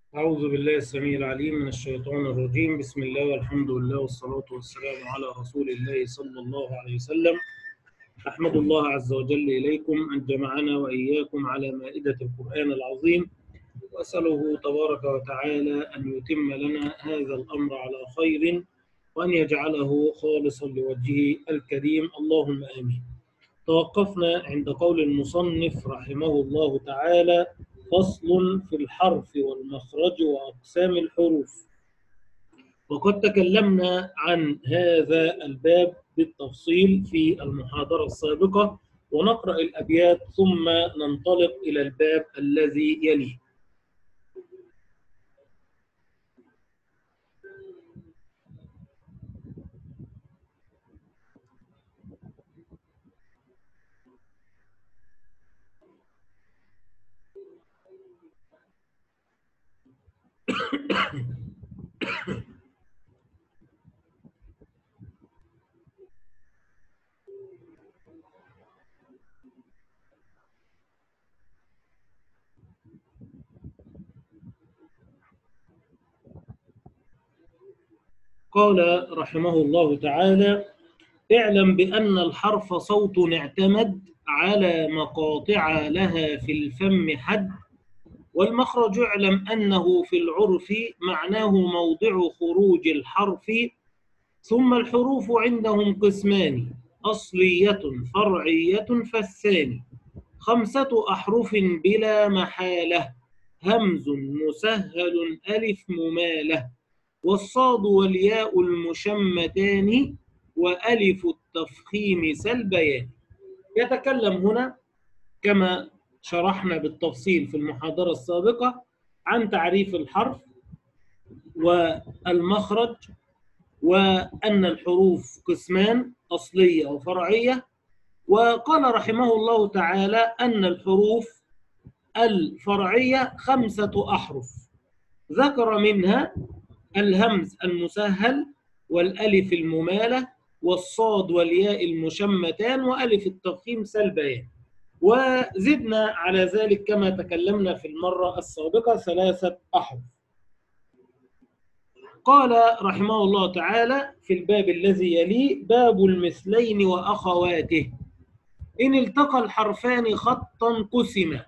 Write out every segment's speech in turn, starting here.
أعوذ بالله السميع العليم من الشيطان الرجيم. بسم الله والحمد لله والصلاة والسلام على رسول الله صلى الله عليه وسلم. أحمد الله عز وجل إليكم أن جمعنا وإياكم على مائدة القرآن العظيم، وأسأله تبارك وتعالى أن يتم لنا هذا الأمر على خير، وأن يجعله خالصا لوجهه الكريم، اللهم آمين. توقفنا عند قول المصنف رحمه الله تعالى: فصل في الحرف والمخرج وأقسام الحروف. وقد تكلمنا عن هذا الباب بالتفصيل في المحاضرة السابقة، ونقرأ الأبيات ثم ننطلق إلى الباب الذي يليه. قال رحمه الله تعالى: اعلم بأن الحرف صوت اعتمد على مقاطع لها في الفم حد، والمخرج اعلم أنه في العرف معناه موضع خروج الحرف. ثم الحروف عندهم قسمان: أصلية فرعية فالثاني 5 أحرف بلا محالة: همز مسهل ألف ممالة، والصاد والياء المشمتان، وألف التفخيم سلبيان. يتكلم هنا كما شرحنا بالتفصيل في المحاضرة السابقة عن تعريف الحرف والمخرج، وأن الحروف قسمان: أصلية وفرعية. وقال رحمه الله تعالى أن الحروف الفرعية 5 أحرف، ذكر منها الهمز المسهل، والألف الممالة، والصاد والياء المشمتان، وألف التفخيم سلبيان. وزدنا على ذلك كما تكلمنا في المرة السابقة 3 أحرف. قال رحمه الله تعالى في الباب الذي يليه: باب المثلين وأخواته. إن التقى الحرفان خطا قسما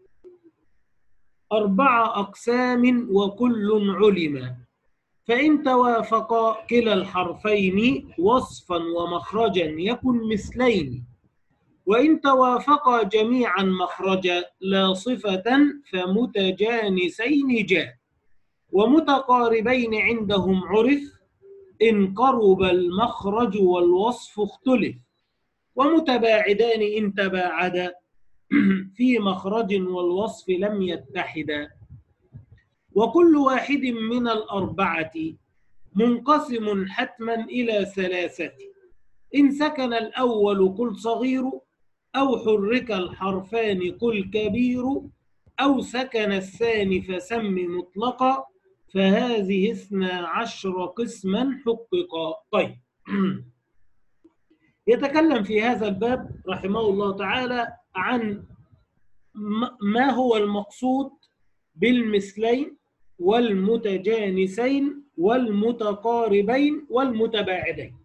4 أقسام وكل علما، فإن توافقا كلا الحرفين وصفا ومخرجا يكن مثلين، وإن توافقا جميعا مخرجا لا صفة فمتجانسين جاء، ومتقاربين عندهم عرف إن قرب المخرج والوصف اختلف، ومتباعدان إن تباعدا في مخرج والوصف لم يتحدا، وكل واحد من الأربعة منقسم حتما إلى 3: إن سكن الأول قل صغير، أو حرك الحرفان قل كبير، أو سكن الثاني فسم مطلقا، فهذه 12 قسما حققا. طيب يتكلم في هذا الباب رحمه الله تعالى عن ما هو المقصود بالمثلين والمتجانسين والمتقاربين والمتباعدين.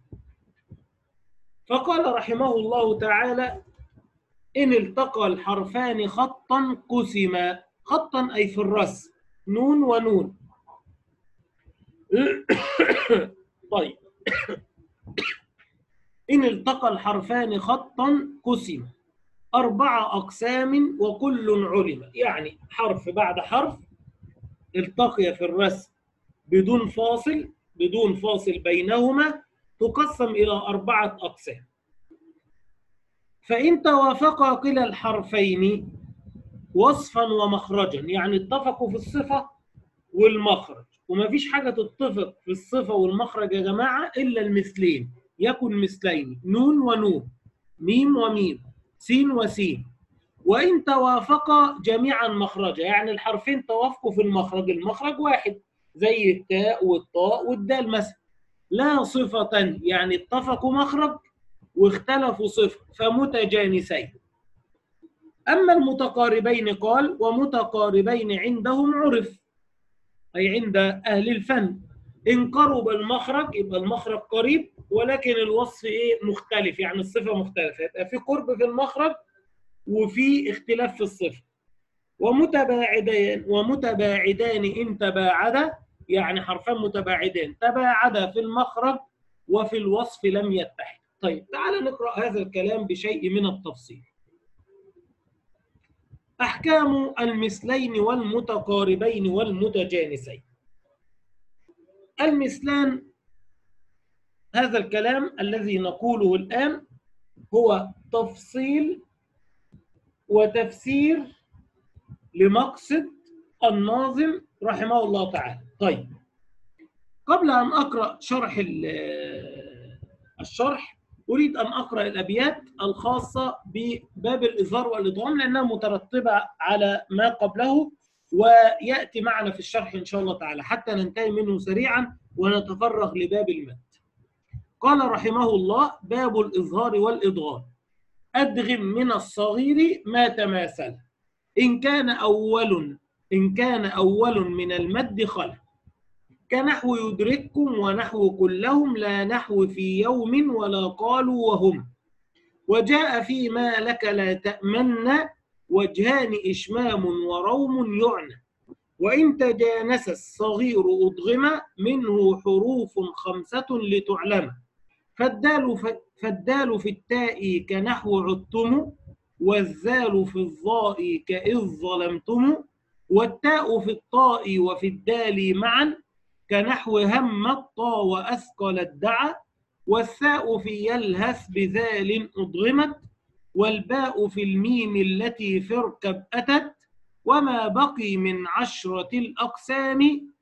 فقال رحمه الله تعالى: إن التقى الحرفان خطا قسما. خطا أي في الرسم، نون ونون. طيب، إن التقى الحرفان خطا قسما 4 أقسام وكل علم، يعني حرف بعد حرف التقي في الرسم بدون فاصل بينهما، تقسم إلى 4 أقسام. فإن توافقا كلا الحرفين وصفا ومخرجا، يعني اتفقوا في الصفة والمخرج، وما فيش حاجة تتفق في الصفة والمخرج يا جماعة إلا المثلين، يكن مثلين: نون ونون، ميم وميم، سين وسين. وإن توافقا جميعا مخرجا، يعني الحرفين توافقوا في المخرج، المخرج واحد زي التاء والطاء والدال مثلا، لا صفة، يعني اتفقوا مخرج واختلفوا صفة، فمتجانسين. أما المتقاربين قال: ومتقاربين عندهم عرف. أي عند أهل الفن. إن قرب المخرج يبقى المخرج قريب ولكن الوصف إيه مختلف، يعني الصفة مختلفة، يبقى في قرب في المخرج وفي اختلاف في الصفة. ومتباعدان إن تباعدا، يعني حرفان متباعدان تباعدا في المخرج وفي الوصف لم يتحد. طيب تعال نقرأ هذا الكلام بشيء من التفصيل. أحكام المثلين والمتقاربين والمتجانسين. المثلان، هذا الكلام الذي نقوله الآن هو تفصيل وتفسير لمقصد الناظم رحمه الله تعالى. طيب قبل أن أقرأ الشرح أريد أن أقرأ الأبيات الخاصة بباب الإظهار والإدغام لأنها مترتبة على ما قبله ويأتي معنا في الشرح إن شاء الله تعالى حتى ننتهي منه سريعا ونتفرغ لباب المد. قال رحمه الله: باب الإظهار والإدغام. أدغم من الصغير ما تماثل إن كان أول من المد خلا، كنحو يدرككم ونحو كلهم، لا نحو في يوم ولا قالوا وهم. وجاء فيما لك لا تأمن وجهان إشمام وروم يعنى. وإن تجانس الصغير أضغم منه حروف 5 لتعلم. فالدال في التاء كنحو عدتم، والذال في الظاء كإذ ظلمتم، والتاء في الطاء وفي الدال معا كنحو هم الطا وأثقل الدعا، والثاء في يلهث بذال أضغمت، والباء في الميم التي في اركب أتت، وما بقي من 10 الأقسام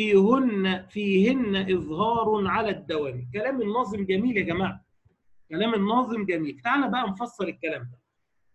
فيهن إظهار على الدوام. كلام الناظم جميل يا جماعة، كلام الناظم جميل. تعالى بقى نفسر الكلام ده.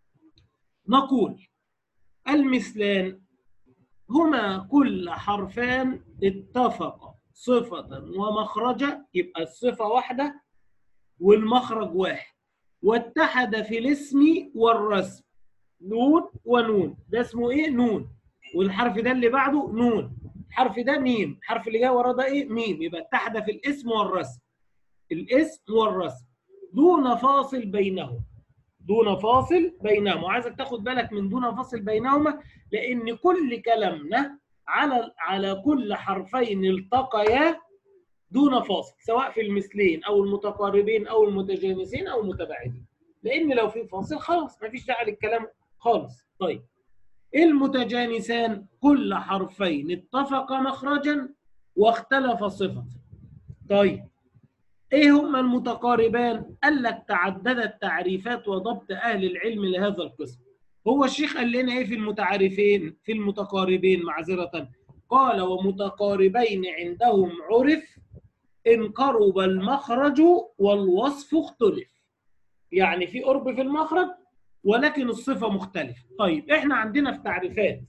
نقول المثلان هما كل حرفان اتفق صفة ومخرجا، يبقى الصفة واحدة والمخرج واحد، واتحد في الاسم والرسم. نون ونون، ده اسمه ايه؟ نون. والحرف ده اللي بعده نون، الحرف ده ميم، الحرف اللي جاي وراه ده ايه؟ ميم. يبقى اتحد في الاسم والرسم، الاسم والرسم دون فاصل بينهم، دون فاصل بينهم. وعايزك تاخد بالك من دون فاصل بينهما لان كل كلامنا على كل حرفين التقيا دون فاصل، سواء في المثلين او المتقاربين او المتجانسين او المتباعدين، لان لو في فاصل خلاص مفيش داعي للكلام خالص. طيب المتجانسان كل حرفين اتفق مخرجا واختلف صفة. طيب ايه هما المتقاربان؟ قال لك تعددت تعريفات وضبط اهل العلم لهذا القسم. هو الشيخ قال لنا ايه في المتعارفين في المتقاربين معذرة؟ قال: ومتقاربين عندهم عرف إن قرب المخرج والوصف اختلف. يعني في قرب في المخرج ولكن الصفة مختلفة. طيب احنا عندنا في تعريفات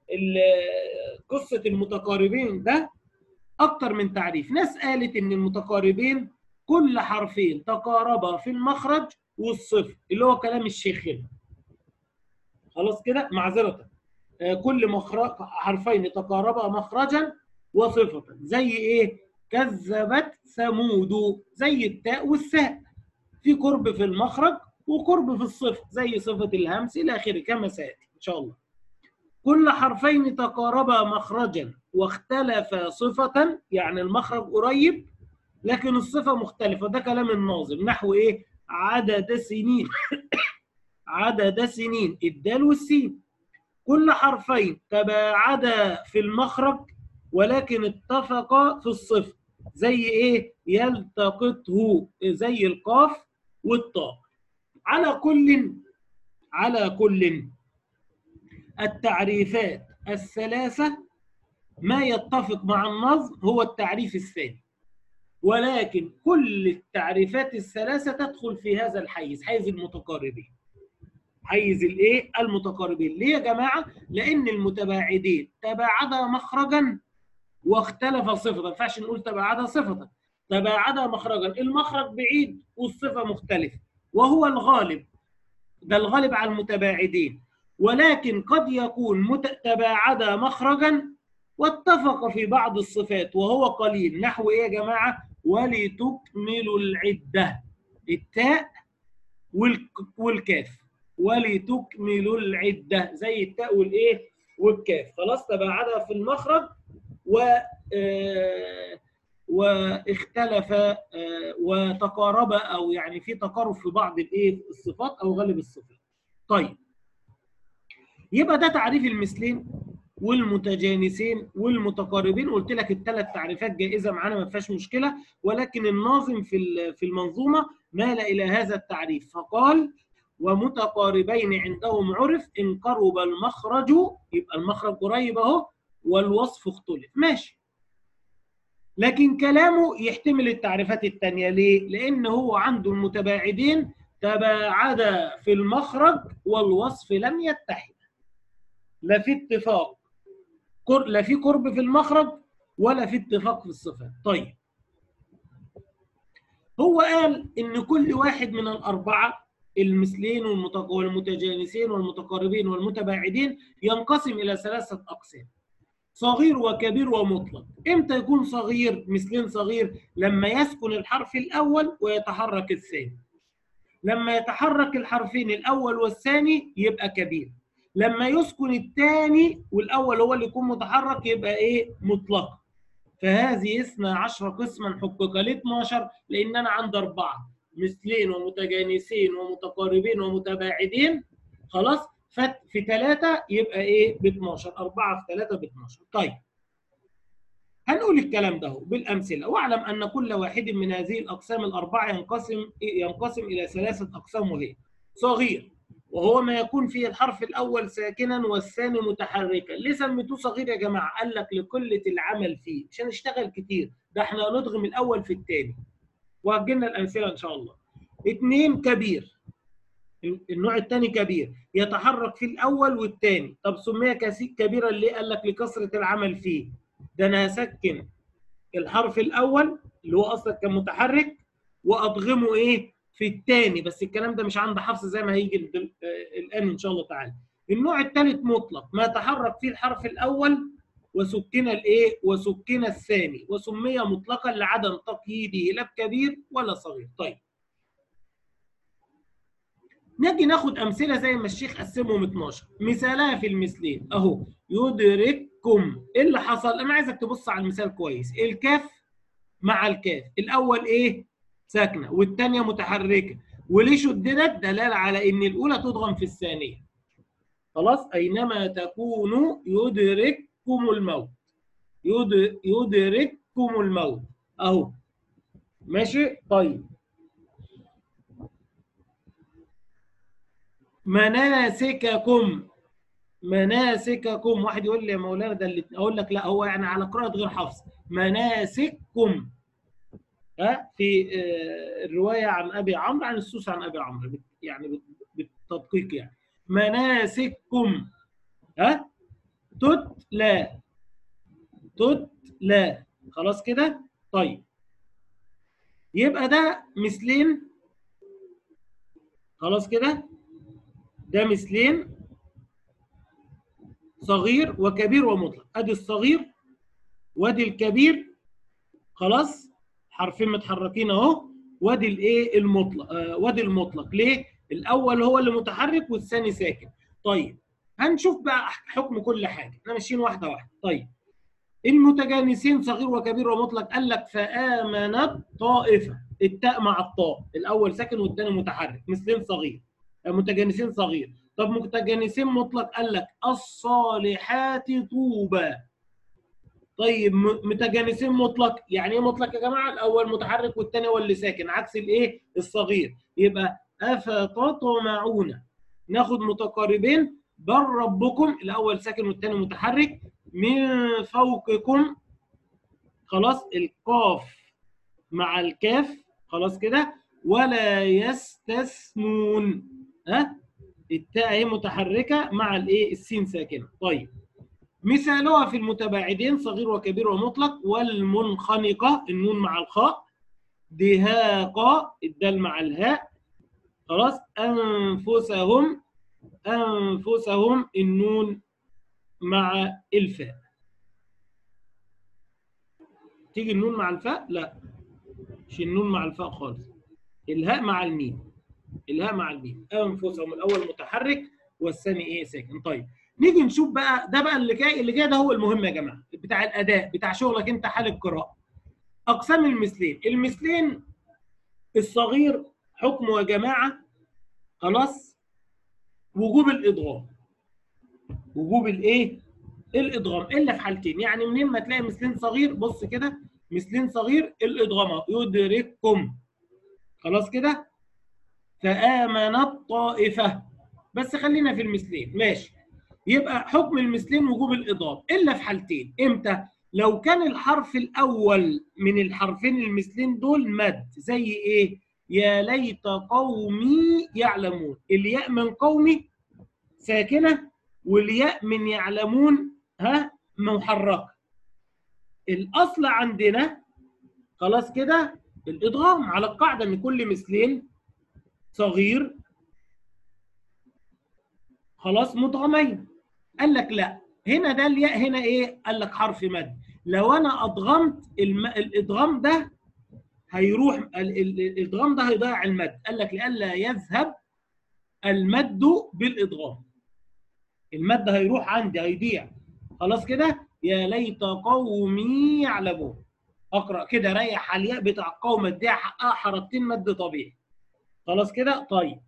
قصة المتقاربين ده أكتر من تعريف. ناس قالت إن المتقاربين كل حرفين تقاربا في المخرج والصفة، اللي هو كلام الشيخ هنا. خلاص كده معذرة، كل حرفين تقاربا مخرجا وصفة. زي إيه؟ كذبت ثمود، زي التاء والثاء، في قرب في المخرج وقرب في الصفة، زي صفة الهمس إلى آخره كما سيأتي إن شاء الله. كل حرفين تقاربا مخرجا واختلفا صفة، يعني المخرج قريب لكن الصفة مختلفة. ده كلام الناظم. نحو إيه؟ عدد سنين عدد سنين، الدال والسين. كل حرفين تباعدا في المخرج ولكن اتفقا في الصفة، زي ايه؟ يلتقطه، زي القاف والطاء. على كل التعريفات الثلاثة ما يتفق مع النظم هو التعريف الثاني، ولكن كل التعريفات الثلاثة تدخل في هذا الحيز، حيز المتقاربين. حيز الايه؟ المتقاربين. ليه يا جماعة؟ لأن المتباعدين تباعدا مخرجا واختلف صفة. ما ينفعش نقول تباعدا صفة، تباعدا مخرجا، المخرج بعيد والصفة مختلفة، وهو الغالب. ده الغالب على المتباعدين. ولكن قد يكون تباعدا مخرجا واتفق في بعض الصفات وهو قليل، نحو ايه يا جماعه؟ ولتكملوا العده، التاء والكاف، ولتكملوا العده زي التاء والايه والكاف. خلاص تباعدا في المخرج و واختلف وتقارب، او يعني في تقارب في بعض الايه الصفات او غالب الصفات. طيب يبقى ده تعريف المثلين والمتجانسين والمتقاربين. قلت لك الثلاث تعريفات جائزه معانا ما فيهاش مشكله، ولكن الناظم في المنظومه مال الى هذا التعريف فقال: ومتقاربين عندهم عرف ان قرب المخرج، يبقى المخرج قريب اهو، والوصف اختلف. ماشي، لكن كلامه يحتمل التعريفات الثانيه. ليه؟ لان هو عنده المتباعدين تباعدا في المخرج والوصف لم يتحد، لا في اتفاق، لا في قرب في المخرج ولا في اتفاق في الصفات. طيب هو قال ان كل واحد من الاربعه، المثلين والمتجانسين والمتقاربين والمتباعدين، ينقسم الى ثلاثه اقسام: صغير وكبير ومطلق. امتى يكون صغير؟ مثلين صغير لما يسكن الحرف الاول ويتحرك الثاني. لما يتحرك الحرفين الاول والثاني يبقى كبير. لما يسكن الثاني والاول هو اللي يكون متحرك يبقى ايه؟ مطلق. فهذه 12 قسما حقق ل 12، لان انا عندي اربعه: مثلين ومتجانسين ومتقاربين ومتباعدين. خلاص، في 3 يبقى ايه؟ ب 12. 4 في 3 ب 12. طيب هنقول الكلام ده بالامثله. واعلم ان كل واحد من هذه الاقسام الاربعه ينقسم الى ثلاثه اقسام، وهي: صغير وهو ما يكون فيه الحرف الاول ساكنا والثاني متحركا. ليه سميتوه صغير يا جماعه؟ قال لك لقله العمل فيه، مش هنشتغل كتير، ده احنا هندغم الاول في الثاني، وهتجيلنا الامثله ان شاء الله. 2 كبير، النوع الثاني كبير يتحرك في الاول والثاني. طب سمي كبيرا ليه؟ قال لك لكثره العمل فيه، ده انا هسكن الحرف الاول اللي هو اصلا كان متحرك واضغمه ايه؟ في الثاني، بس الكلام ده مش عند حفص زي ما هيجي الان ان شاء الله تعالى. النوع الثالث مطلق، ما تحرك فيه الحرف الاول وسكن الايه؟ وسكن الثاني، وسمي مطلقا لعدم تقييده لا بكبير ولا صغير. طيب نجي ناخد امثله زي ما الشيخ قسمهم 12. مثالها في المثلين اهو: يدرككم. ايه اللي حصل؟ انا عايزك تبص على المثال كويس. الكاف مع الكاف، الاول ايه؟ ساكنه والثانيه متحركه. وليه شددت؟ دلاله على ان الاولى تضغم في الثانيه. خلاص، اينما تكونوا يدرككم الموت. يدرككم الموت اهو. ماشي. طيب مناسككم. مناسككم، واحد يقول لي يا مولانا ده اللي اقول لك لا، هو يعني على قراءه غير حفص. مناسككم في الروايه عن ابي عمرو، عن السوس عن ابي عمرو، يعني بالتدقيق يعني. مناسككم تتلى. تتلى. خلاص كده. طيب يبقى ده مثلين. خلاص كده، ده مثلين صغير وكبير ومطلق. ادي الصغير وادي الكبير، خلاص، حرفين متحركين اهو. وادي الايه؟ المطلق. وادي المطلق. ليه؟ الاول هو اللي متحرك والثاني ساكن. طيب هنشوف بقى حكم كل حاجه، احنا ماشيين واحده واحده. طيب المتجانسين صغير وكبير ومطلق، قال لك فآمنت طائفه. التاء مع الطاء، الاول ساكن والثاني متحرك. مثلين صغير، متجانسين صغير. طب متجانسين مطلق، قال لك الصالحات طوبى. طيب متجانسين مطلق، يعني ايه مطلق يا جماعه؟ الاول متحرك والثاني هو اللي ساكن، عكس الايه؟ الصغير. يبقى افتطمعون. ناخد متقاربين: بل ربكم، الاول ساكن والثاني متحرك. من فوقكم، خلاص، القاف مع الكاف، خلاص كده. ولا يستثنون، التاء اهي متحركه مع الايه؟ السين ساكنه. طيب مثالها في المتباعدين: صغير وكبير ومطلق. والمنخنقة، النون مع الخاء. دهاقا، الدال مع الهاء. خلاص. أنفسهم. أنفسهم، النون مع الفاء. تيجي النون مع الفاء؟ لا، مش النون مع الفاء خالص، الهاء مع الميم. الهاء مع الميم. انفسهم الاول متحرك والثاني ايه ساكن. طيب نيجي نشوف بقى، ده بقى اللي جاي ده هو المهم يا جماعه، بتاع الاداء بتاع شغلك انت حال القراءه. اقسام المثلين. المثلين الصغير حكمه يا جماعه خلاص وجوب الادغام. وجوب الايه؟ الادغام، الا في حالتين. يعني منين ما تلاقي مثلين صغير، بص كده، مثلين صغير الادغام يدرككم. خلاص كده، فآمنت طائفة. بس خلينا في المثلين ماشي. يبقى حكم المثلين وجوب الإضافة إلا في حالتين. إمتى؟ لو كان الحرف الأول من الحرفين المثلين دول مد، زي إيه؟ يا ليت قومي يعلمون. الياء من قومي ساكنة والياء من يعلمون محركة. الأصل عندنا خلاص كده الإدغام، على القاعدة إن كل مثلين صغير خلاص مدغمين. قال لك لا، هنا ده الياء هنا ايه؟ قال لك حرف مد. لو انا ادغمت الادغام ده هيروح، الادغام ده هيضيع المد. قال لك لئلا يذهب المد بالادغام، المد هيروح عندي هيضيع. خلاص كده، يا ليت قومي يعلمون. اقرا كده، ريح على الياء بتاع قوم اديها حقها حركتين مد طبيعي. خلاص كده. طيب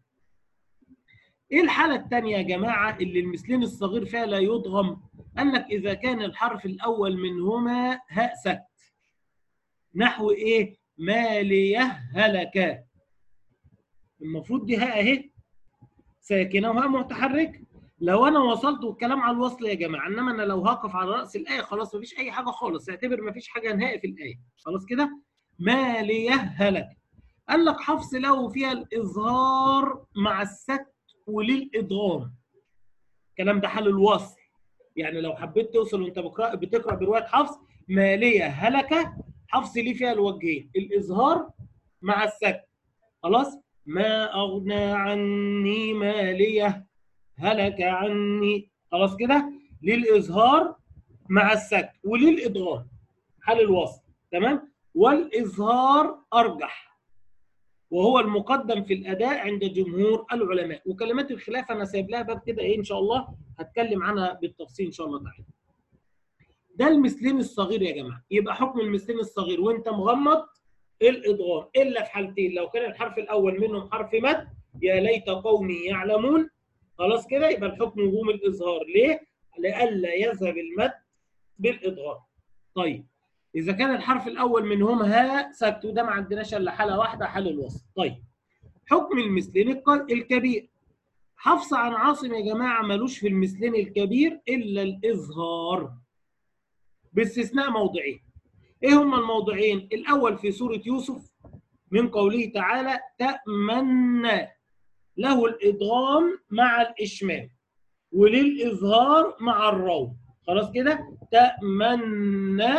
ايه الحالة الثانية يا جماعة اللي المثلين الصغير فيها لا يضغم؟ قال لك إذا كان الحرف الأول منهما هاء سكت. نحو إيه؟ ما ليهلك. المفروض دي هاء أهي ساكنة وهاء متحرك. لو أنا وصلت والكلام على الوصل يا جماعة، إنما أنا لو هقف على رأس الآية خلاص مفيش أي حاجة خالص، اعتبر مفيش حاجة نهائي في الآية. خلاص كده؟ ما ليهلك. قال لك حفص له فيها الإظهار مع السكت وللإدغام. الكلام ده حال الوصل. يعني لو حبيت توصل وانت بتقرا بروايه حفص ماليه هلكه، حفص ليه فيها الوجهين، الاظهار مع السكت. خلاص، ما اغنى عني ماليه هلك عني. خلاص كده، للاظهار مع السكت وللادغام حال الوصل. تمام. والاظهار ارجح وهو المقدم في الاداء عند جمهور العلماء. وكلمات الخلاف انا سايب لها باب كده ايه ان شاء الله هتكلم عنها بالتفصيل ان شاء الله تعالى. ده المثلين الصغير يا جماعه. يبقى حكم المثلين الصغير وانت مغمض الادغام الا في حالتين. لو كان الحرف الاول منهم حرف مد، يا ليت قومي يعلمون. خلاص كده، يبقى الحكم وجوب الاظهار. ليه؟ لئلا يذهب المد بالادغام. طيب إذا كان الحرف الأول منهم هاء سكت، وده ما عندناش إلا حالة واحدة، حال الوصل. طيب حكم المثلين الكبير. حفص عن عاصم يا جماعة ملوش في المثلين الكبير إلا الإظهار باستثناء موضعين. إيه هما الموضعين؟ الأول في سورة يوسف من قوله تعالى تأمنى، له الإدغام مع الإشمام وللإظهار مع الروم. خلاص كده، تأمنى،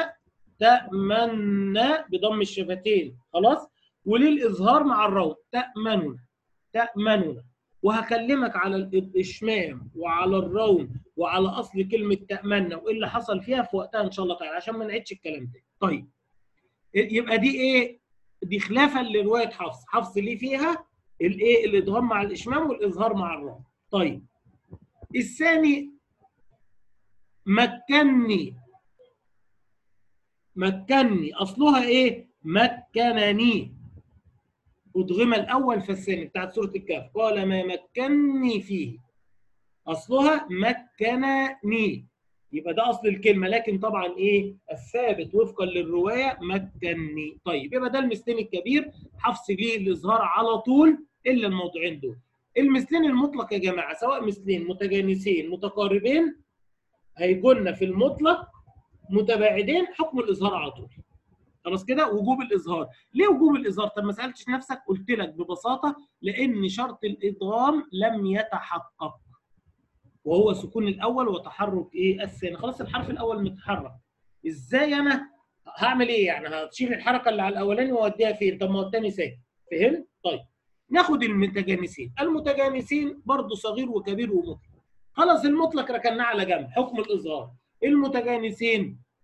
تأمنى بضم الشفتين. خلاص، وللإظهار مع الروم تأمنون، تأمنون. وهكلمك على الإشمام وعلى الروم وعلى أصل كلمة تأمنى وإيه اللي حصل فيها في وقتها إن شاء الله تعالى عشان ما نعيدش الكلام ده. طيب يبقى دي إيه؟ دي خلافا لرواية حفص. حفص ليه فيها الإيه؟ الإدغام مع الإشمام والإظهار مع الروم. طيب الثاني مكني، مكني اصلها ايه؟ مكنني. ادغم الاول فالثاني بتاعت سوره الكهف، قال ما مكنني فيه، اصلها مكنني. يبقى ده اصل الكلمه، لكن طبعا ايه الثابت وفقا للروايه مكنني. طيب يبقى ده المثلين الكبير. حفص ليه الاظهار على طول الا الموضوعين دول. المثلين المطلق يا جماعه سواء مثلين متجانسين متقاربين هيكون في المطلق متباعدين حكم الاظهار على طول. خلاص كده، وجوب الاظهار. ليه وجوب الاظهار؟ طب ما سالتش نفسك؟ قلت لك ببساطه لان شرط الادغام لم يتحقق وهو سكون الاول وتحرك ايه الثاني. خلاص الحرف الاول متحرك، ازاي انا هعمل ايه؟ يعني هتشيل الحركه اللي على الاولاني واوديها فين؟ طب ما هو الثاني ساكن. فهمت؟ طيب ناخد المتجانسين. المتجانسين برضه صغير وكبير ومطلق. خلاص المطلق ركناه على جنب حكم الاظهار. المتجانسين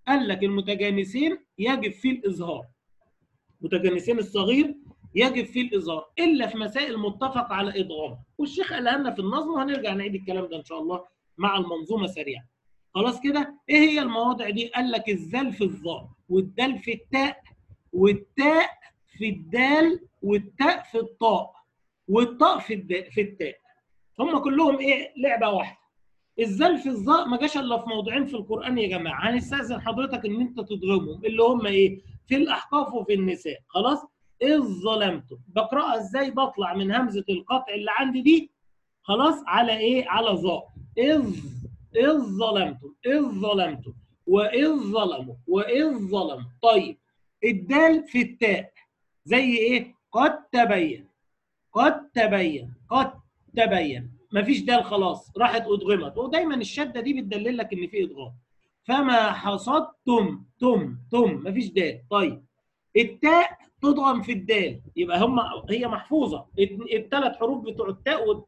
قال لك المتجانسين يجب فيه الإظهار. متجانسين الصغير يجب فيه الإظهار إلا في مسائل متفق على إدغامها، والشيخ قالها لنا في النظم، وهنرجع نعيد الكلام ده إن شاء الله مع المنظومة سريعا. خلاص كده؟ إيه هي المواضع دي؟ قال لك الذال في الظاء، والدال في التاء، والتاء في الدال، والتاء في الطاء، والطاء في التاء. هم كلهم إيه؟ لعبة واحدة. الذال في الظاء ما جاش الا في موضعين في القران يا جماعه، هنستاذن حضرتك ان انت تضربهم، اللي هم ايه؟ في الاحقاف وفي النساء. خلاص؟ اذ ظلمتم، بقراها ازاي؟ بطلع من همزه القطع اللي عندي دي، خلاص، على ايه؟ على ظاء. اذ ظلمتم، اذ ظلمتم، واذ ظلموا، واذ ظلموا. طيب الدال في التاء زي ايه؟ قد تبين، قد تبين، قد تبين. مفيش دال، خلاص راحت ادغمت، ودايما الشده دي بتدلل لك ان في ادغام. فما حصدتم، تم مفيش دال. طيب التاء تضغم في الدال، يبقى هي محفوظه الثلاث حروف بتوع التاء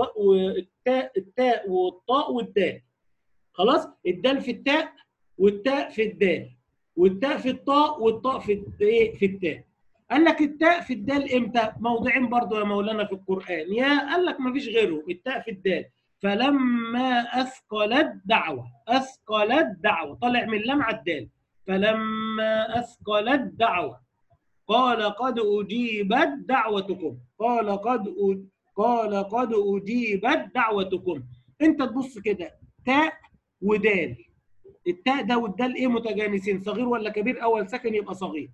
التاء والطاء والدال. خلاص؟ الدال في التاء، والتاء في الدال، والتاء في الطاء، والطاء في ايه؟ في التاء. قال لك التاء في الدال امتى؟ موضعين برضو يا مولانا في القرآن. قال لك ما فيش غيره، التاء في الدال. فلما أثقلت دعوة، أثقلت دعوة، طالع من لمع الدال. فلما أثقلت دعوة قال قد أجيبت دعوتكم، قال قد أجيبت دعوتكم. أنت تبص كده، تاء ودال. التاء ده والدال إيه؟ متجانسين، صغير ولا كبير؟ أول ساكن يبقى صغير.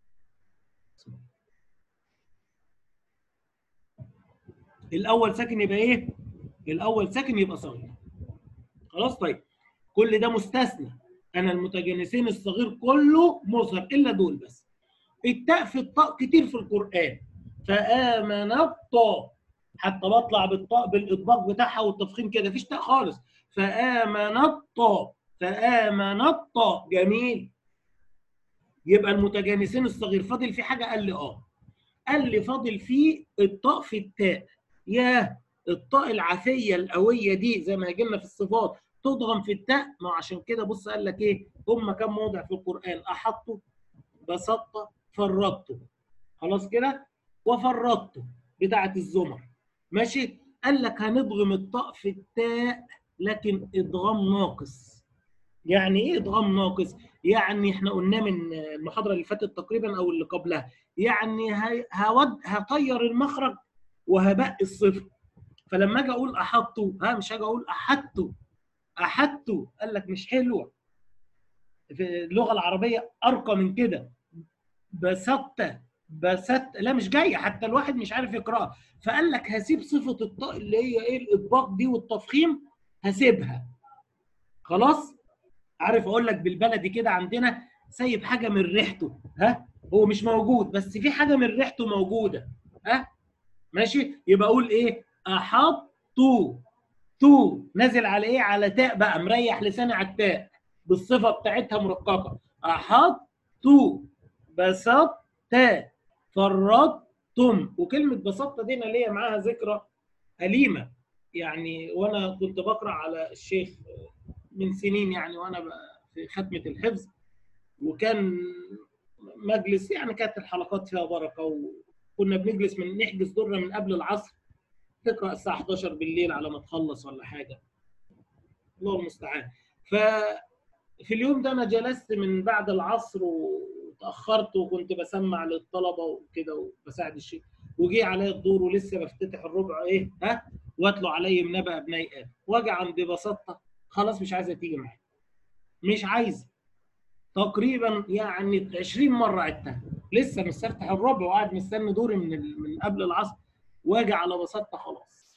الاول ساكن يبقى ايه؟ الاول ساكن يبقى صغير. خلاص؟ طيب كل ده مستثنى، انا المتجانسين الصغير كله مظهر الا دول بس. التاء في الطاء كتير في القران. فآمن الطاء، حتى بطلع بالطاء بالاطباق بتاعها والتفخيم كده، مفيش تاء خالص. فآمن الطاء، فآمن الطاء. جميل. يبقى المتجانسين الصغير فاضل في حاجه؟ قال لي قال لي فاضل فيه الطاء في التاء. ياه، الطاء العافيه القويه دي زي ما هيجي لنا في الصفات تضغم في التاء. ما عشان كده بص قال لك ايه؟ هم كم موضع في القران؟ احطوا، بسطت، فرطت. خلاص كده؟ وفرطت بتاعه الزمر. ماشي؟ قال لك هنضغم الطاء في التاء لكن ادغام ناقص. يعني ايه ادغام ناقص؟ يعني احنا قلنا من المحاضره اللي فاتت تقريبا او اللي قبلها، يعني هطير المخرج وهبقي الصفر. فلما اجي اقول احطوا، مش هاجي اقول احدتوا، احدتوا. قال لك مش حلوه، في اللغه العربيه ارقى من كده. بسطت، بسطت، لا مش جايه، حتى الواحد مش عارف يقراها. فقال لك هسيب صفه الطاء اللي هي ايه؟ الاطباق دي والتفخيم، هسيبها. خلاص؟ عارف اقول لك بالبلدي كده عندنا، سايب حاجه من ريحته. هو مش موجود بس في حاجه من ريحته موجوده. ماشي؟ يبقى اقول ايه؟ احطوا، تو نازل على ايه؟ على تاء بقى، مريح لساني على التاء بالصفه بتاعتها مرققه. احطوا، بسطت، فرطتم. وكلمه بسطت دي انا ليا معاها ذكرى أليمة. يعني وانا كنت بقرا على الشيخ من سنين، يعني وانا في ختمه الحفظ، وكان مجلس، يعني كانت الحلقات فيها بركه، وكنا بنجلس نحجز دورنا من قبل العصر، تقرا الساعه 11 بالليل على ما تخلص ولا حاجه، الله المستعان. ففي اليوم ده انا جلست من بعد العصر وتاخرت، وكنت بسمع للطلبه وكده وبساعد الشيخ، وجي عليا الدور ولسه بفتتح الربع ايه؟ واتلو علي من نبأ ابني ادم، واجي عند بساطه خلاص مش عايزه تيجي معايا، مش عايزه. تقريبا يعني 20 مره عدتها، لسه مستفتح الربع وقاعد مستني دوري من قبل العصر، واجي على بساطه خلاص،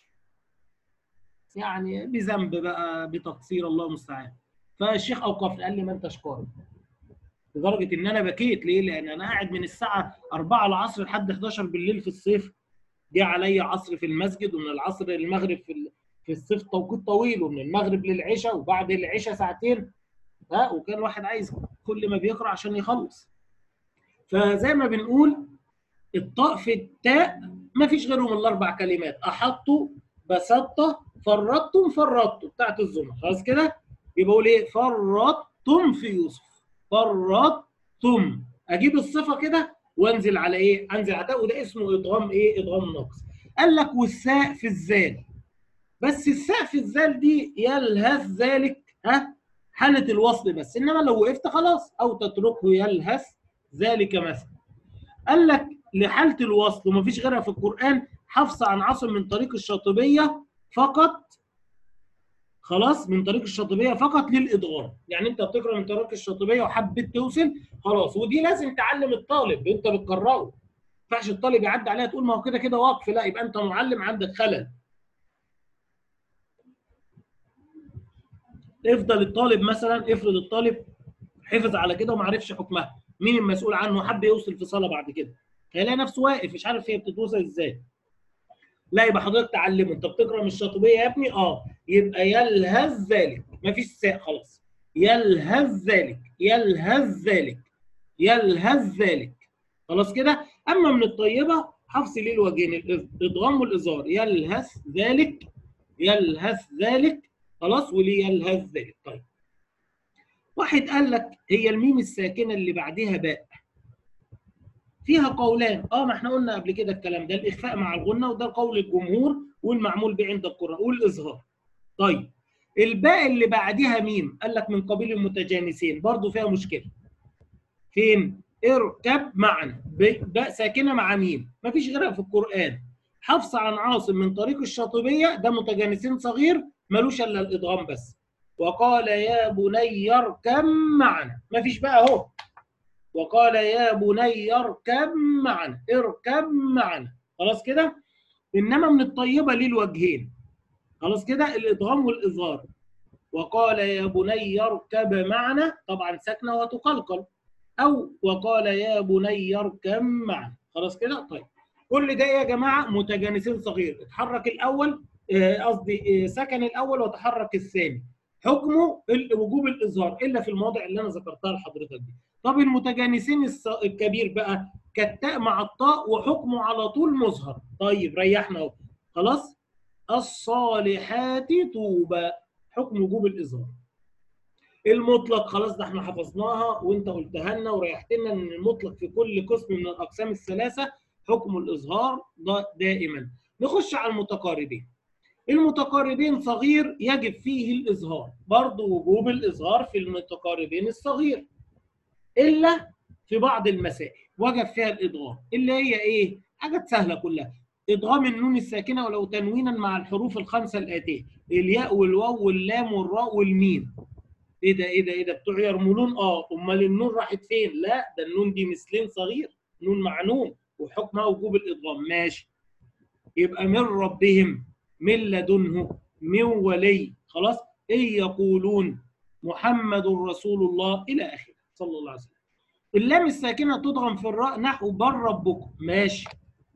يعني بذنب بقى، بتقصير، الله المستعان. فالشيخ اوقفني قال لي ما انتش قارئ، لدرجه ان انا بكيت. ليه؟ لان انا قاعد من الساعه 4 العصر لحد 11 بالليل في الصيف، جه عليا عصر في المسجد، ومن العصر للمغرب في الصيف توقيت طويل، ومن المغرب للعشاء، وبعد العشاء ساعتين. وكان الواحد عايز كل ما بيقرا عشان يخلص. فزي ما بنقول الطاء في التاء ما فيش غيرهم الاربع كلمات: احطوا، بسطت، فرطتم، فرطتوا بتاعت الزمر. خلاص كده؟ يبقى اقول ايه؟ فرطتم في يوسف، فرطتم. اجيب الصفه كده وانزل على ايه؟ انزل على ده، وده اسمه ادغام ايه؟ ادغام ناقص. قال لك والساء في الزال، بس الساء في الزال دي يلهث ذلك حالة الوصل بس، انما لو وقفت خلاص، او تتركه يلهث ذلك مثلا. قال لك لحالة الوصل ومفيش غيرها في القرآن، حفص عن عاصم من طريق الشاطبية فقط، خلاص، من طريق الشاطبية فقط للإدغام. يعني أنت بتقرأ من طريق الشاطبية وحبيت توصل خلاص، ودي لازم تعلم الطالب، أنت بتقرأه. ما ينفعش الطالب يعدي عليها تقول ما هو كده كده واقف، لا، يبقى أنت معلم عندك خلل. افضل الطالب مثلا، افرض الطالب حفظ على كده وما عرفش حكمها، مين المسؤول عنه؟ حب يوصل في صلاة بعد كده، هيلاقي نفسه واقف مش عارف هي بتتوصل ازاي. لا، يبقى حضرتك تعلمه. انت بتقرا من الشاطبيه يا ابني، يبقى يلهث ذلك، مفيش ساء خلاص، يلهث ذلك، يلهث ذلك، يلهث ذلك، خلاص كده. اما من الطيبه حفص ليه الوجهين، الادغام والازهار، يلهث ذلك، يلهث ذلك، خلاص، وليه يلهث ذلك. طيب، واحد قال لك هي الميم الساكنه اللي بعدها باء فيها قولان. ما احنا قلنا قبل كده الكلام ده، الاخفاء مع الغنه، وده قول الجمهور والمعمول به عند القراء، والاظهار. طيب، الباء اللي بعدها ميم، قال لك من قبيل المتجانسين، برضو فيها مشكله. فين؟ اركب معنا، باء ساكنه مع ميم، مفيش غيرها في القران. حفص عن عاصم من طريق الشاطبيه، ده متجانسين صغير ملوش الا الادغام بس. وقال يا بني اركب معنا، مفيش بقى اهو. وقال يا بني اركب معنا، اركب معنا، خلاص كده. انما من الطيبه ليه الوجهين، خلاص كده، الادغام والاظهار. وقال يا بني اركب معنا، طبعا ساكنه وتقلقل، او وقال يا بني اركب معنا، خلاص كده. طيب، كل ده يا جماعه متجانسين صغير، اتحرك الاول، قصدي سكن الاول وتحرك الثاني، حكمه وجوب الاظهار الا في المواضع اللي انا ذكرتها لحضرتك دي. طب المتجانسين الكبير بقى كالتاء مع الطاء، وحكمه على طول مظهر. طيب ريحنا اهو، خلاص. الصالحات طوبى، حكم وجوب الاظهار. المطلق خلاص، ده احنا حفظناها وانت قلتها لنا وريحت لنا ان المطلق في كل قسم من الاقسام الثلاثه حكم الاظهار دائما. نخش على المتقاربين. المتقاربين صغير يجب فيه الاظهار، برضه وجوب الاظهار في المتقاربين الصغير، الا في بعض المسائل وجب فيها الادغام، اللي هي ايه؟ حاجات سهله كلها. ادغام النون الساكنه ولو تنوينا مع الحروف الخمسه الاتيه، الياء والواو واللام والراء والميم. ايه ده بتوع يرملون؟ امال النون راحت فين؟ لا، ده النون دي مثلين صغير، نون مع نون، وحكمها وجوب الادغام، ماشي. يبقى من ربهم، من لدنه، من ولي، خلاص. ايه يقولون محمد رسول الله الى اخره صلى الله عليه وسلم. اللام الساكنه تضغم في الراء نحو بل ربكم، ماشي.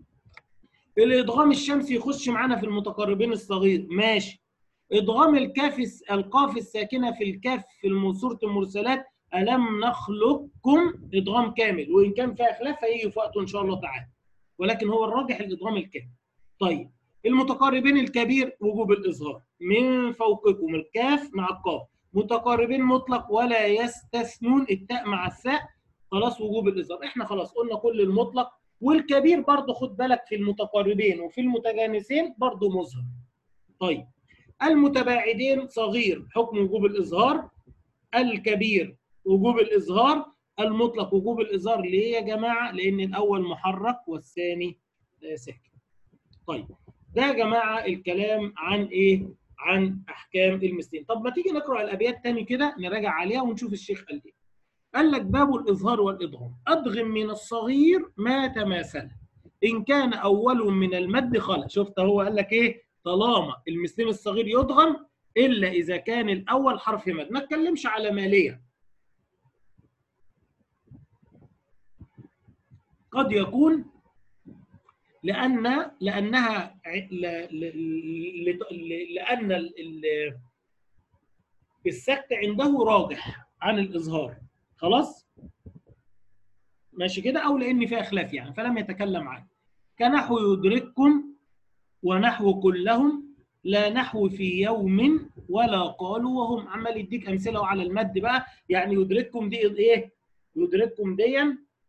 الادغام الشمسي يخش معانا في المتقربين الصغير، ماشي. ادغام القاف الساكنه في الكاف في سوره المرسلات، الم نخلقكم، ادغام كامل، وان كان فيها خلاف فهيجي في وقته ان شاء الله تعالى، ولكن هو الراجح الادغام الكامل. طيب، المتقاربين الكبير وجوب الاظهار، من فوقكم، الكاف مع القاف. متقاربين مطلق ولا يستثنون، التاء مع الثاء، خلاص، وجوب الاظهار. احنا خلاص قلنا كل المطلق والكبير، برضه خد بالك في المتقاربين وفي المتجانسين برضه مظهر. طيب، المتباعدين صغير حكم وجوب الإظهار، الكبير وجوب الإظهار، المطلق وجوب الإظهار. ليه يا جماعة؟ لأن الأول محرك والثاني ساكن. طيب، ده يا جماعة الكلام عن إيه؟ عن أحكام المثلين. طب ما تيجي نقرأ الأبيات تاني كده نراجع عليها ونشوف الشيخ قال إيه. قال لك باب الإظهار والإدغام، أدغم من الصغير ما تماثل، إن كان أول من المد خلا. شفت هو قال لك إيه؟ طالما المثلين الصغير يدغم إلا إذا كان الأول حرف مد. ما اتكلمش على مالية، قد يكون لأن السكت عنده راجح عن الإظهار، خلاص؟ ماشي كده، أو لأن فيها خلاف يعني فلم يتكلم عنه، كنحو يدرككم ونحو كلهم لا نحو في يوم ولا قالوا وهم. عمال يديك امثله على المد بقى، يعني يدرككم دي ايه؟ يدرككم دي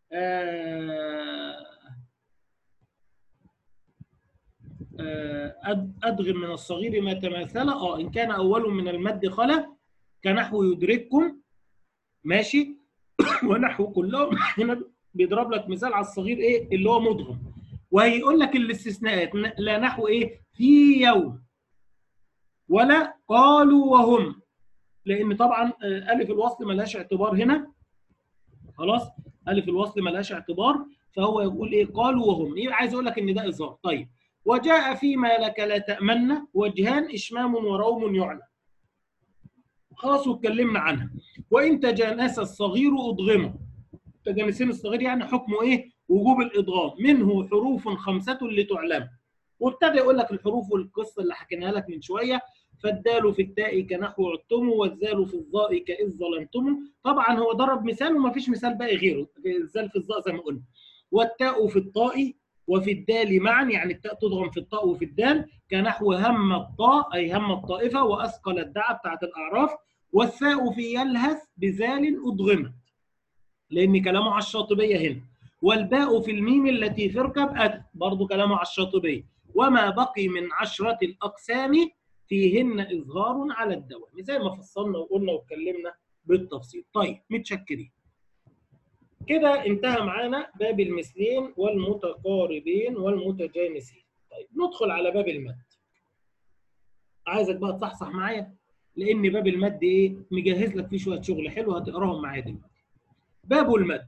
ادغم من الصغير ما تماثل ان كان اول من المد خلا كنحو يدرككم، ماشي. ونحو كلهم هنا بيضرب لك مثال على الصغير ايه اللي هو مدغم، وهيقول لك الاستثناءات. لا نحو ايه في يوم ولا قالوا وهم، لان طبعا الف الوصل ملهاش اعتبار هنا، خلاص. الف الوصل ملهاش اعتبار، فهو يقول ايه قالوا وهم، ايه عايز اقول لك ان ده اظهار. طيب وجاء فيما لك لا تامن وجهان اشمام وروم يعلى، خلاص واتكلمنا عنها. وان تجانس الصغير اضغمه، تجانسين الصغير يعني حكمه ايه؟ وجوب الادغام. منه حروف 5 لتعلم، وابتدى يقول لك الحروف والقصه اللي حكيناها لك من شويه. فالدال في التاء كنحو عدتم، والزال في الظاء كإذ ظلمتم. طبعا هو ضرب مثال وما فيش مثال باقي غيره، الزال في الظاء زي ما قلنا. والتاء في الطاء وفي الدال معا، يعني التاء تضغم في الطاء وفي الدال، كنحو هم الطاء اي هم الطائفه، واثقل الدعاء بتاعت الاعراف. والثاء في يلهث بذال ادغمت، لان كلامه على الشاطبيه هنا. والباء في الميم التي تركب اتى، برضه كلامه على الشاطبيه. وما بقي من 10 الاقسام فيهن اظهار على الدوام، زي ما فصلنا وقلنا واتكلمنا بالتفصيل. طيب متشكرين. كده انتهى معانا باب المثلين والمتقاربين والمتجانسين. طيب ندخل على باب المد. عايزك بقى تصحصح معايا، لان باب المد ايه مجهز لك فيه شويه شغل حلو هتقراهم معايا دلوقتي. باب المد.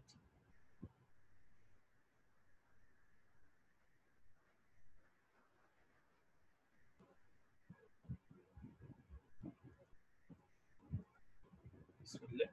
بسم الله.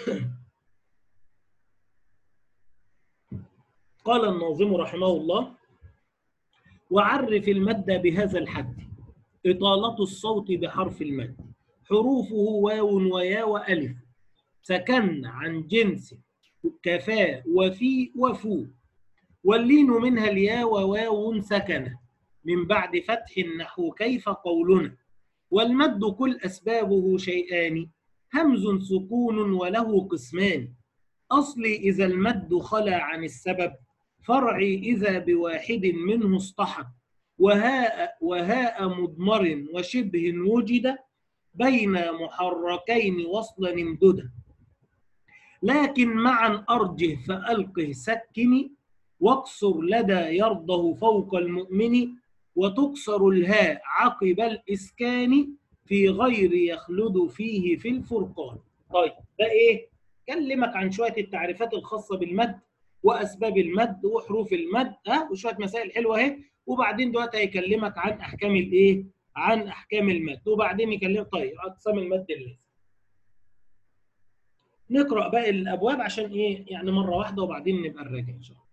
قال الناظم رحمه الله: وعرف المد بهذا الحد، إطالة الصوت بحرف المد، حروفه واو ويا وألف، سكن عن جنس كفاء وفي وفو، واللين منها الياء وواو سكنة من بعد فتح نحو كيف قولنا. والمد كل أسبابه شيئان، همز سكون وله قسمان، أصلي إذا المد خلا عن السبب، فرعي إذا بواحد منه اصطحب، وهاء مضمر وشبه وجد بين محركين وصلا امددا، لكن معا أرجه فألقه سكن، واقصر لدى يرضه فوق المؤمن، وتكسر الهاء عقب الإسكان في غير يخلد فيه في الفرقان. طيب ده إيه؟ كلمك عن شوية التعريفات الخاصة بالمد وأسباب المد وحروف المد، وشوية مسائل حلوة أهي. وبعدين دلوقتي هيكلمك عن أحكام الإيه؟ عن أحكام المد، وبعدين يكلمك طيب أقسام المد اللازم. نقرأ باقي الأبواب عشان إيه؟ يعني مرة واحدة وبعدين نبقى نراجع إن شاء الله.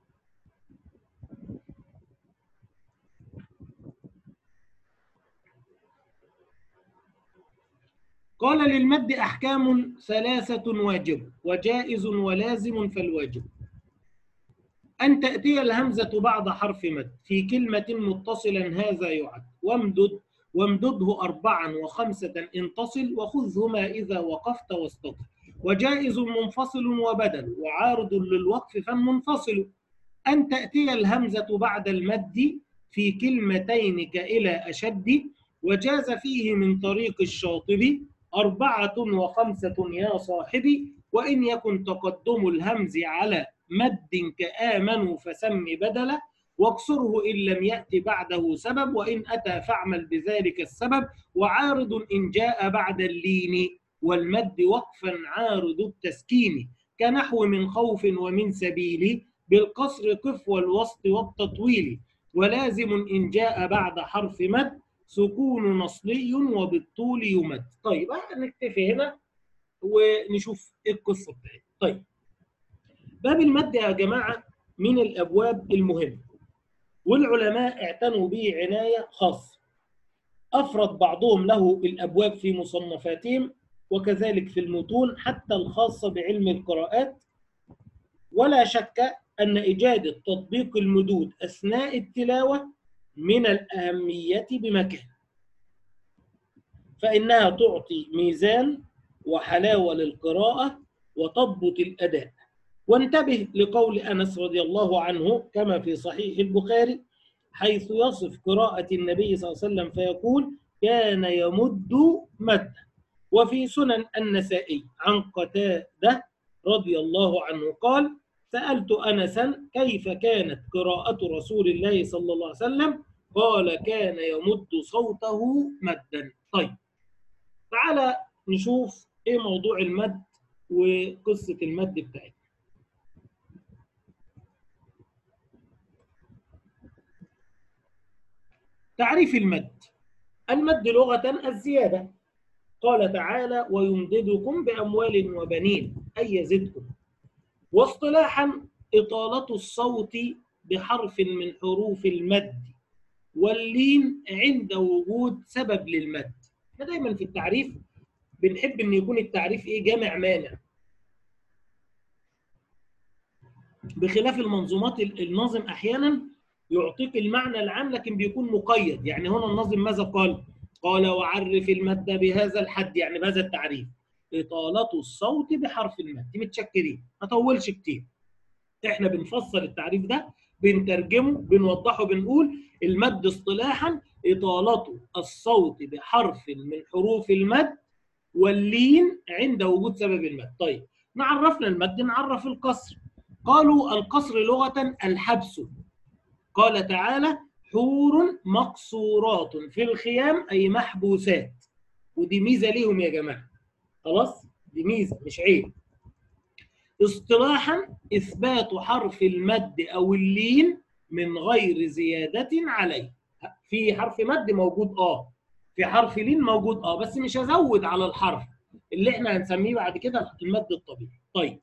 قال: للمد أحكام 3 واجب، وجائز ولازم. فالواجب أن تأتي الهمزة بعد حرف مد في كلمة متصلا، هذا يعد، وامدده 4 و5 إن تصل، وخذهما إذا وقفت واستطل. وجائز منفصل وبدل، وعارض للوقف فمنفصل. أن تأتي الهمزة بعد المد في كلمتين كإلى أشد، وجاز فيه من طريق الشاطبي 4 و5 يا صاحبي، وإن يكن تقدم الهمز على مد كآمنوا فسم بدلا، واكسره إن لم يأتي بعده سبب، وإن أتى فاعمل بذلك السبب. وعارض إن جاء بعد اللين والمد وقفا عارض التسكين، كنحو من خوف ومن سبيل، بالقصر قف والوسط والتطويل. ولازم إن جاء بعد حرف مد سكون نصلي وبالطول يمد. طيب نكتفي هنا ونشوف ايه القصه بتاعتنا. طيب باب المد يا جماعه من الابواب المهمه، والعلماء اعتنوا به عنايه خاصه. افرد بعضهم له الابواب في مصنفاتهم، وكذلك في المتون حتى الخاصه بعلم القراءات. ولا شك أن إجادة تطبيق المدود أثناء التلاوة من الأهمية بمكان. فإنها تعطي ميزان وحلاوة للقراءة وتضبط الأداء. وانتبه لقول أنس رضي الله عنه كما في صحيح البخاري حيث يصف قراءة النبي صلى الله عليه وسلم فيقول كان يمد مدا. وفي سنن النسائي عن قتادة رضي الله عنه قال سألت أنسا كيف كانت قراءة رسول الله صلى الله عليه وسلم قال كان يمد صوته مدا. طيب تعالى نشوف ايه موضوع المد وقصة المد بتاعتنا. تعريف المد. المد لغة الزيادة، قال تعالى ويمددكم بأموال وبنين أي يزدكم. واصطلاحا إطالة الصوت بحرف من حروف المد واللين عند وجود سبب للمد. احنا دايما في التعريف بنحب ان يكون التعريف ايه جامع مانع، بخلاف المنظومات الناظم احيانا يعطيك المعنى العام لكن بيكون مقيد. يعني هنا الناظم ماذا قال؟ قال وعرف المد بهذا الحد، يعني بهذا التعريف إطالة الصوت بحرف المد. متشكرين ما طولش كتير. احنا بنفسر التعريف ده بنترجمه بنوضحه بنقول المد اصطلاحا إطالة الصوت بحرف من حروف المد واللين عند وجود سبب المد. طيب نعرفنا المد نعرف القصر. قالوا القصر لغة الحبس. قال تعالى حور مقصورات في الخيام أي محبوسات، ودي ميزة ليهم يا جماعة. خلاص دي ميزة مش عيب. اصطلاحا إثبات حرف المد أو اللين من غير زيادة عليه. في حرف مد موجود في حرف لين موجود بس مش هزود على الحرف اللي احنا هنسميه بعد كده المد الطبيعي. طيب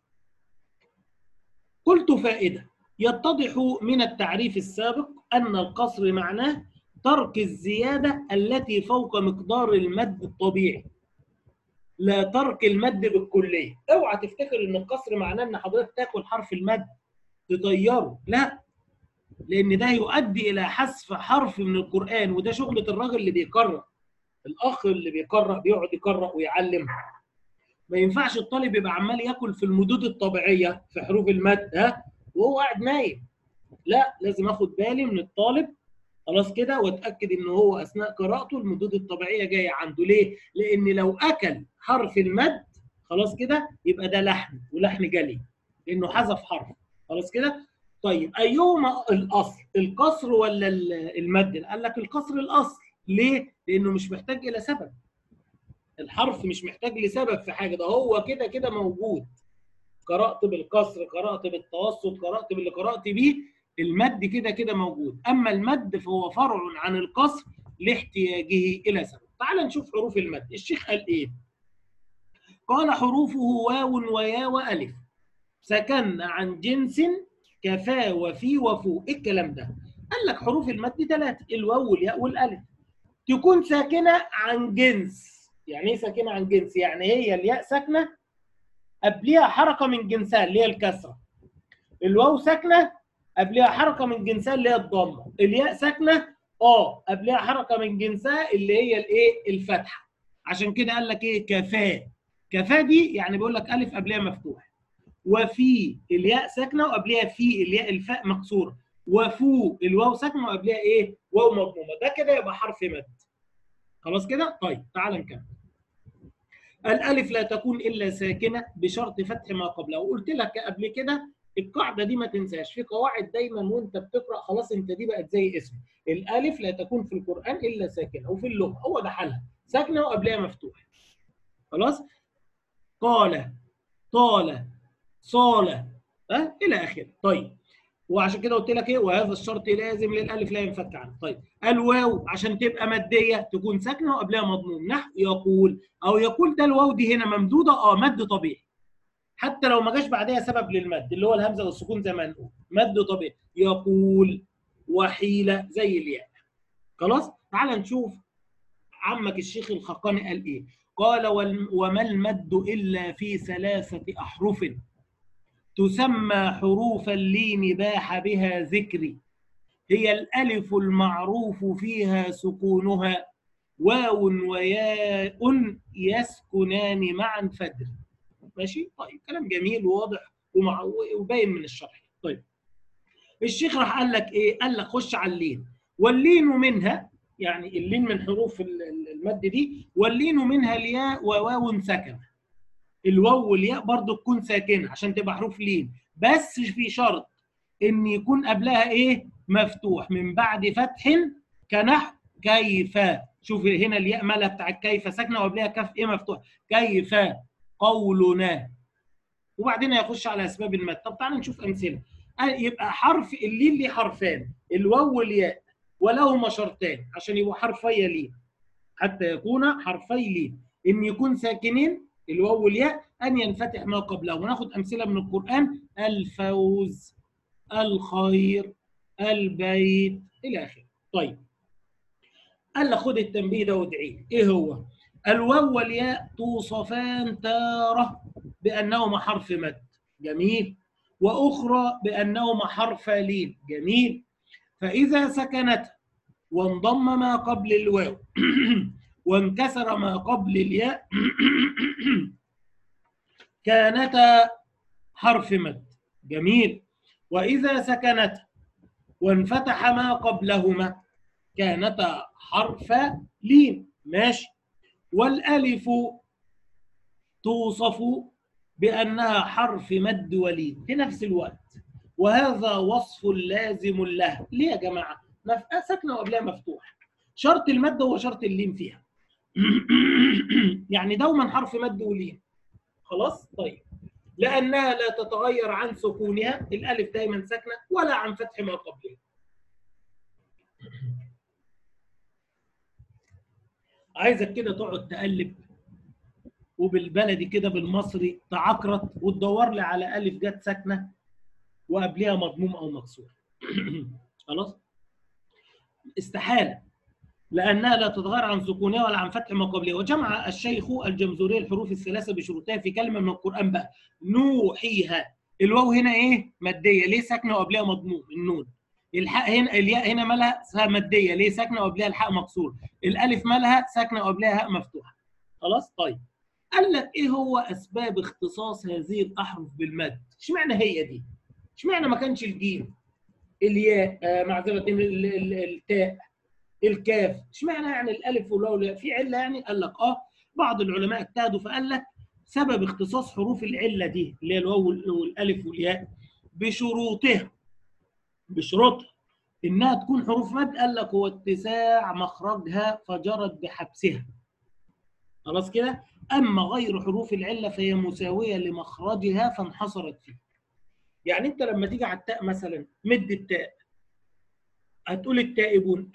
قلت فائدة يتضح من التعريف السابق أن القصر معناه ترك الزيادة التي فوق مقدار المد الطبيعي، لا ترك المد بالكلية. اوعى تفتكر ان القصر معناه ان حضرتك تاكل حرف المد تطيره، لا، لان ده يؤدي الى حذف حرف من القرآن، وده شغلة الراجل اللي بيقرأ، الاخ اللي بيقرأ بيقعد يقرأ ويعلم. ما ينفعش الطالب يبقى عمال ياكل في المدود الطبيعية في حروف المد وهو قاعد نايم. لا، لازم اخد بالي من الطالب خلاص كده واتاكد ان هو اثناء قراءته المدود الطبيعيه جايه عنده. ليه؟ لان لو اكل حرف المد خلاص كده يبقى ده لحن، ولحن جلي لانه حذف حرف. خلاص كده. طيب ايهما الاصل، القصر ولا المد؟ قال لك القصر الاصل. ليه؟ لانه مش محتاج الى سبب. الحرف مش محتاج لسبب في حاجه، ده هو كده كده موجود. قرات بالقصر، قرات بالتوسط، قرات باللي قرات بيه، المد كده كده موجود. اما المد فهو فرع عن القصر لاحتياجه الى سبب. تعال نشوف حروف المد. الشيخ قال ايه؟ قال حروفه واو ويا والف سكن عن جنس كفا وفي وفو. ايه الكلام ده؟ قال لك حروف المد ثلاثه، الواو والياء والالف، تكون ساكنه عن جنس. يعني ايه ساكنه عن جنس؟ يعني هي الياء ساكنه قبلها حركه من جنسها اللي هي الكسره، الواو ساكنه قبلها حركه من جنسها اللي هي الضمه، الياء ساكنه قبلها حركه من جنسها اللي هي الايه؟ الفتحه. عشان كده قال لك ايه؟ كفاء. كفاء دي يعني بيقول لك الف قبلها مفتوح، وفي الياء ساكنه وقبلها في الياء الفاء مكسوره، وفو الواو ساكنه وقبلها ايه؟ واو مضمومه. ده كده يبقى حرف مد. خلاص كده. طيب تعال نكمل. الالف لا تكون الا ساكنه بشرط فتح ما قبلها. وقلت لك قبل كده القاعده دي ما تنساش، في قواعد دايما وانت بتقرا خلاص انت دي بقت زي اسم. الالف لا تكون في القران الا ساكنه، وفي اللغه هو ده حالها ساكنه وقبلها مفتوح. خلاص. قال، طال، صال، الى اخره. طيب وعشان كده قلت لك ايه؟ وهذا الشرط لازم للالف لا ينفك عنه. طيب الواو عشان تبقى ماديه تكون ساكنه وقبلها مضموم، نحو يقول او يقول. ده الواو دي هنا ممدوده مد طبيعي، حتى لو ما جاش بعدها سبب للمد اللي هو الهمزه والسكون زي ما نقول، مد طبيعي. يقول، وحيله زي الياء. خلاص. تعال نشوف عمك الشيخ الخقاني قال ايه. قال وما المد الا في ثلاثه احرف تسمى حروف اللين باح بها ذكري، هي الألف المعروف فيها سكونها واو وياء يسكنان معا فدر. ماشي؟ طيب كلام جميل وواضح وباين من الشرح. طيب الشيخ راح قال لك ايه؟ قال لك خش على اللين. واللين منها، يعني اللين من حروف المد دي، واللين منها الياء وواو سكن. الواو والياء برضو تكون ساكنه عشان تبقى حروف لين، بس في شرط ان يكون قبلها ايه؟ مفتوح من بعد فتح، كنحو كيف. شوف هنا الياء مالها بتاع كيف ساكنه وقبلها كاف ايه؟ مفتوح. كيف قولنا. وبعدين هيخش على اسباب المد. طب تعالى نشوف امثله. يبقى حرف اللين ليه حرفان، الواو والياء، ولهما شرطان عشان يبقوا حرفي لين، حتى يكون حرفي لين: ان يكون ساكنين الواو والياء، ان ينفتح ما قبله. وناخد امثله من القران: الفوز، الخير، البيت، الى اخره. طيب قال لك خد التنبيه ده وادعيه. ايه هو؟ الواو والياء توصفان تاره بانهما حرف مد، جميل، واخرى بانهما حرف لين، جميل. فاذا سكنتا وانضم ما قبل الواو وانكسر ما قبل الياء كانتا حرف مد، جميل. واذا سكنتا وانفتح ما قبلهما كانتا حرف لين، ماشي. والالف توصف بانها حرف مد ولين في نفس الوقت، وهذا وصف لازم لها. ليه يا جماعه؟ ساكنه وقبلها مفتوح. شرط المد هو شرط اللين فيها يعني دوما حرف مد ولين. خلاص؟ طيب لانها لا تتغير عن سكونها، الالف دايما ساكنه، ولا عن فتح ما قبلها. عايزك كده تقعد تقلب، وبالبلدي كده بالمصري تعكرت وتدور لي على الف جت ساكنه وقبلها مضموم او مكسور. خلاص؟ استحاله، لانها لا تتغير عن سكونها ولا عن فتح ما قبلها. وجمع الشيخ الجمزوري الحروف الثلاثه بشروطها في كلمه من القران بقى: نوحيها. الواو هنا ايه؟ ماديه، ليه ساكنه وقبلها مضموم النون. الحاء هنا، الياء هنا مالها ماديه، ليه ساكنه وقبلها الحاء مكسور. الالف مالها ساكنه وقبلها هاء مفتوحه. خلاص؟ طيب قال لك ايه هو اسباب اختصاص هذه الاحرف بالمد؟ اشمعنى هي دي؟ اشمعنى ما كانش الجيم، الياء، معذره، التاء، الكاف؟ اشمعنى يعني الالف والواو؟ في عله يعني؟ قال لك بعض العلماء اجتهدوا فقال لك سبب اختصاص حروف العله دي اللي هي الواو والالف والياء بشروطها، انها تكون حروف مد. قال لك هو اتساع مخرجها فجرت بحبسها. خلاص كده؟ اما غير حروف العله فهي مساويه لمخرجها فانحصرت فيه. يعني انت لما تيجي على التاء مثلا، مد التاء، هتقول التائبون،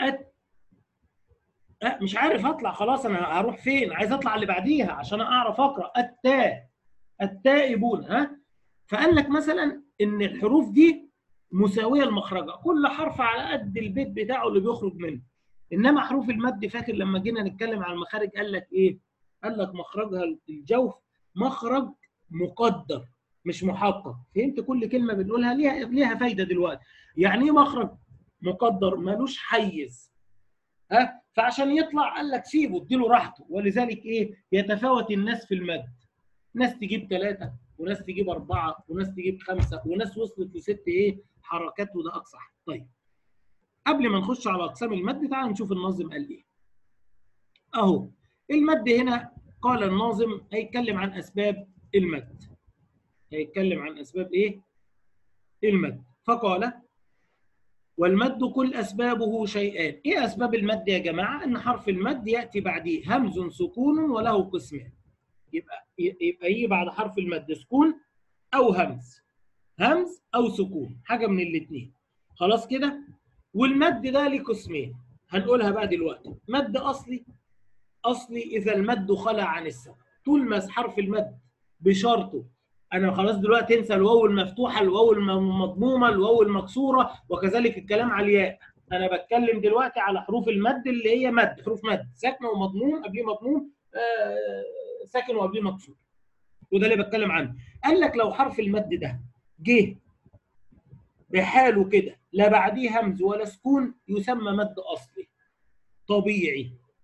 مش عارف اطلع، خلاص انا هروح فين؟ عايز اطلع اللي بعديها عشان اعرف اقرا التائبون. فقال لك مثلا ان الحروف دي مساويه لمخرجها، كل حرف على قد البيت بتاعه اللي بيخرج منه. انما حروف المد، فاكر لما جينا نتكلم عن المخارج قال لك ايه؟ قال لك مخرجها الجوف مخرج مقدر مش محقق. فهمت؟ كل كلمه بنقولها ليها فايده دلوقتي. يعني ايه مخرج مقدر؟ ملوش حيز. فعشان يطلع قال لك سيبه، اديله راحته. ولذلك ايه؟ يتفاوت الناس في المد، ناس تجيب 3 وناس تجيب 4 وناس تجيب 5 وناس وصلت ل6 حركات، وده اقصى. طيب قبل ما نخش على اقسام المد تعال نشوف الناظم قال ايه. اهو المد هنا قال الناظم هيتكلم عن اسباب المد، هيتكلم عن اسباب ايه؟ المد. فقال: والمد كل أسبابه شيئان. إيه أسباب المد يا جماعة؟ إن حرف المد يأتي بعديه همز سكون وله قسمان. يبقى يجي بعد حرف المد سكون أو همز أو سكون، حاجة من الاثنين. خلاص كده؟ والمد ده ليه قسمين هنقولها بقى دلوقتي: مد أصلي إذا المد خلع عن السبب. طول ما حرف المد بشرطه، انا خلاص دلوقتي انسى الواو المفتوحه، الواو المضمومه، الواو المكسوره، وكذلك الكلام على الياء. انا بتكلم دلوقتي على حروف المد اللي هي مد، حروف مد ساكنه ومضموم، قبليه مضموم، ساكن وقبليه مكسور، وده اللي بتكلم عنه. قال لك لو حرف المد ده جه بحاله كده لا بعديه همز ولا سكون يسمى مد اصلي طبيعي.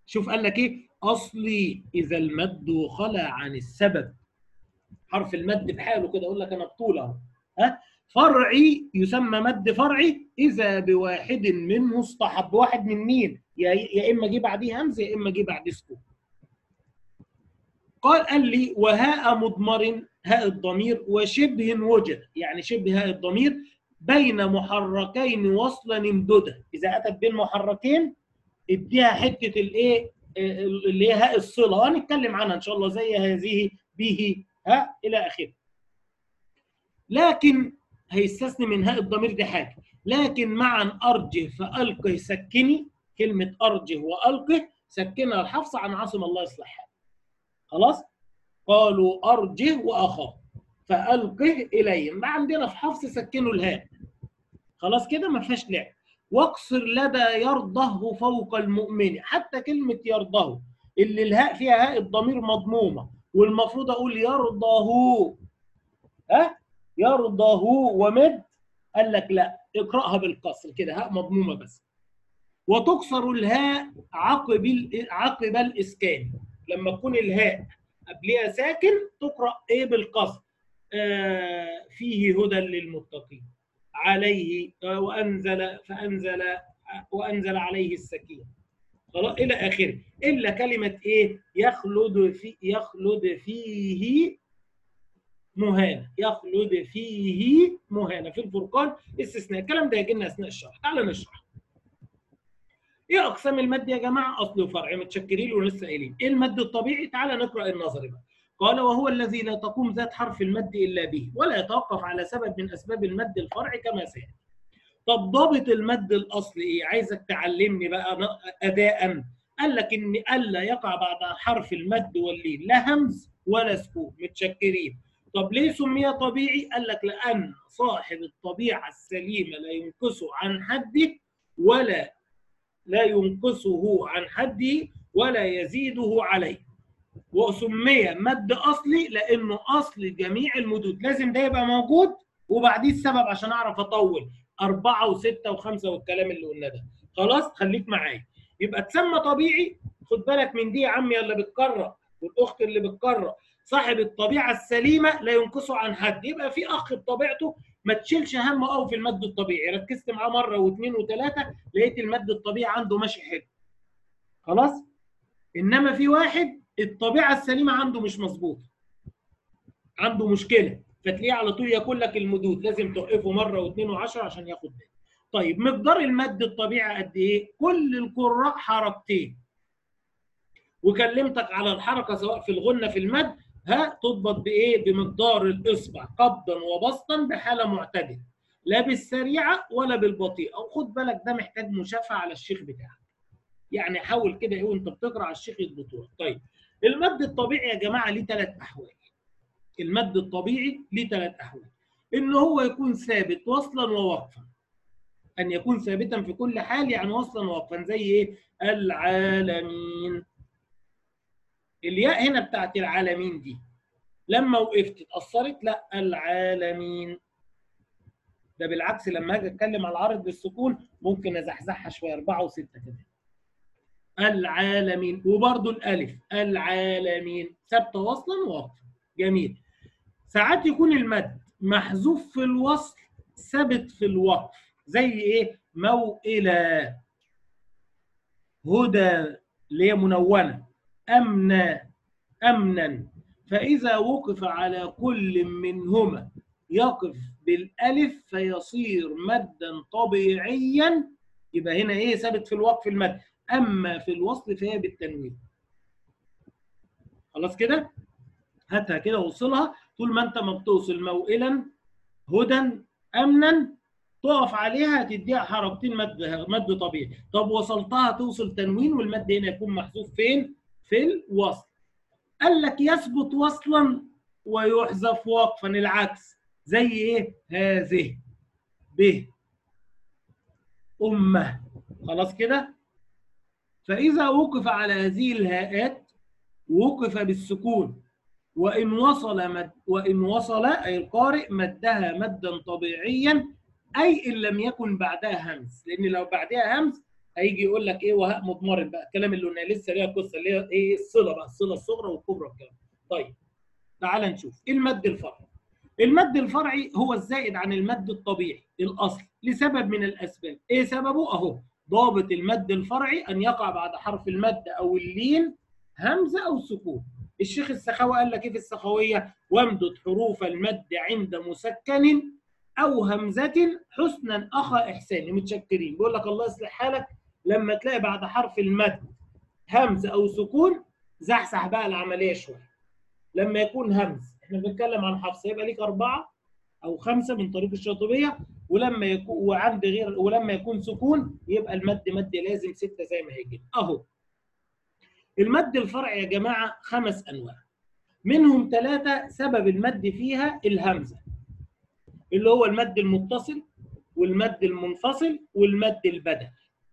شوف قال لك ايه؟ اصلي اذا المد خلى عن السبب. حرف المد بحاله كده اقول لك انا بطول اهو. ها؟ فرعي يسمى مد فرعي اذا بواحد منه اصطحب. واحد من مين؟ يا اما جه بعديه همزه يا اما جه بعديه سكون. قال لي وهاء مضمر، هاء الضمير، وشبه وجد، يعني شبه هاء الضمير بين محركين وصلا امدده. اذا اتت بين محركين اديها حته الايه اللي هي هاء الصله، وهنتكلم عنها ان شاء الله زي هذه به ها الى اخره. لكن هيستثني من هاء الضمير دي حاجه، لكن معا ارجه فالقه سكني. كلمه ارجه والقه سكنها الحفص عن عاصم الله يصلح حاله. خلاص؟ قالوا ارجه واخاه فالقه اليهم. ما عندنا في حفص سكنوا الهاء. خلاص كده ما فيهاش لعب. واقصر لدى يرضه فوق المؤمن. حتى كلمه يرضه اللي الهاء فيها هاء الضمير مضمومه والمفروض اقول يرضه، ها يرضه ومد، قال لك لا اقراها بالكسر كده هاء مضمومه بس. وتكسر الهاء عقب الاسكان. لما تكون الهاء قبلها ساكن تقرا ايه بالكسر. فيه هدى للمتقين عليه وانزل عليه السكينه. خلاص الى اخره. الا كلمه ايه؟ يخلد فيه مهانه. يخلد فيه مهانه في الفرقان استثناء. الكلام ده يجي لنا اثناء الشرح. تعال نشرح. ايه اقسام المد يا جماعه؟ اصلي وفرعي. متشكرين ولسه قايلين. ايه المد الطبيعي؟ تعال نقرا النظري بقى. قال وهو الذي لا تقوم ذات حرف المد الا به ولا يتوقف على سبب من اسباب المد الفرعي كما سياتي. طب ضابط المد الاصلي ايه؟ عايزك تعلمني بقى اداء. قال لك ان الا يقع بعد حرف المد واللين لا همز ولا سكون. متشكرين. طب ليه سمي طبيعي؟ قال لك لان صاحب الطبيعه السليمه لا ينقصه عن حده ولا يزيده عليه. وسمي مد اصلي لانه اصل جميع المدود. لازم ده يبقى موجود وبعديه السبب عشان اعرف اطول 4 و6 و5 والكلام اللي قلنا ده. خلاص خليك معايا. يبقى تسمى طبيعي. خد بالك من دي يا عمي اللي بتكرر والاخت اللي بتكرر. صاحب الطبيعه السليمه لا ينقصه عن حد. يبقى في اخ بطبيعته ما تشيلش همه قوي في المد الطبيعي. ركزت معاه مره واثنين وثلاثه لقيت المد الطبيعي عنده ماشي حلو. خلاص؟ انما في واحد الطبيعه السليمه عنده مش مظبوطه. عنده مشكله فتلاقيه على طول ياكل لك المدود. لازم توقفه مره واثنين وعشرة عشان ياخد باله. طيب مقدار المد الطبيعي قد ايه؟ كل القراء حركتين. وكلمتك على الحركه سواء في الغنه في المد تضبط بايه؟ بمقدار الاصبع قبضا وبسطا بحاله معتدله. لا بالسريعه ولا بالبطيئه. خد بالك ده محتاج مشافهه على الشيخ بتاعك. يعني حاول كده ايه وانت بتقرا على الشيخ يضبطوها. طيب المد الطبيعي يا جماعه ليه 3 احوال. المد الطبيعي ليه 3 احوال. ان هو يكون ثابت وصلا ووقفا. ان يكون ثابتا في كل حال يعني وصلا ووقفا. زي ايه؟ العالمين. الياء هنا بتاعت العالمين دي لما وقفت اتأثرت؟ لا العالمين. ده بالعكس لما اجي اتكلم على العرض بالسكون ممكن ازحزحها شويه 4 و6 كده. العالمين. وبرده الالف العالمين ثابته وصلا ووقفا. جميل. ساعات يكون المد محذوف في الوصل ثابت في الوقف. زي ايه؟ موئلة، هدى اللي هي منونه، امنا. فاذا وقف على كل منهما يقف بالالف فيصير مدا طبيعيا. يبقى هنا ايه؟ ثابت في الوقف المد. اما في الوصل فهي بالتنوين. خلاص كده؟ هاتها كده وصلها. طول ما انت ما بتوصل موئلا هدى امنا تقف عليها تديها حركتين مد طبيعي. طب وصلتها توصل تنوين والمد هنا يكون محذوف فين؟ في الوصل. قال لك يثبت وصلا ويحذف وقفا. العكس. زي ايه؟ هذه، به، امه. خلاص كده؟ فاذا وقف على هذه الهاءات وقف بالسكون. وإن وصل أي القارئ مدها مدا طبيعيا أي إن لم يكن بعدها همز. لأن لو بعدها همز هيجي يقول لك ايه وهاء مضمر بقى، الكلام اللي قلنا لسه ليها قصه اللي هي ايه الصله بقى، الصله الصغرى والكبرى الكلام. طيب تعال نشوف المد الفرعي. المد الفرعي هو الزائد عن المد الطبيعي الاصل لسبب من الاسباب. ايه سببه؟ اهو ضابط المد الفرعي ان يقع بعد حرف المد او اللين همزه او سكون. الشيخ السخاوي قال لك ايه في السخاويه؟ وامدد حروف المد عند مسكن او همزه حسنا اخا احسان. متشكرين. بيقول لك الله يصلح حالك لما تلاقي بعد حرف المد همزه او سكون زحزح بقى العمليه شويه. لما يكون همز احنا بنتكلم عن حفص يبقى ليك 4 أو 5 من طريق الشاطبيه، ولما يكون وعند غير ولما يكون سكون يبقى المد مد لازم 6 زي ما هيجي اهو. المد الفرعي يا جماعه 5 انواع، منهم 3 سبب المد فيها الهمزه، اللي هو المد المتصل والمد المنفصل والمد البدل.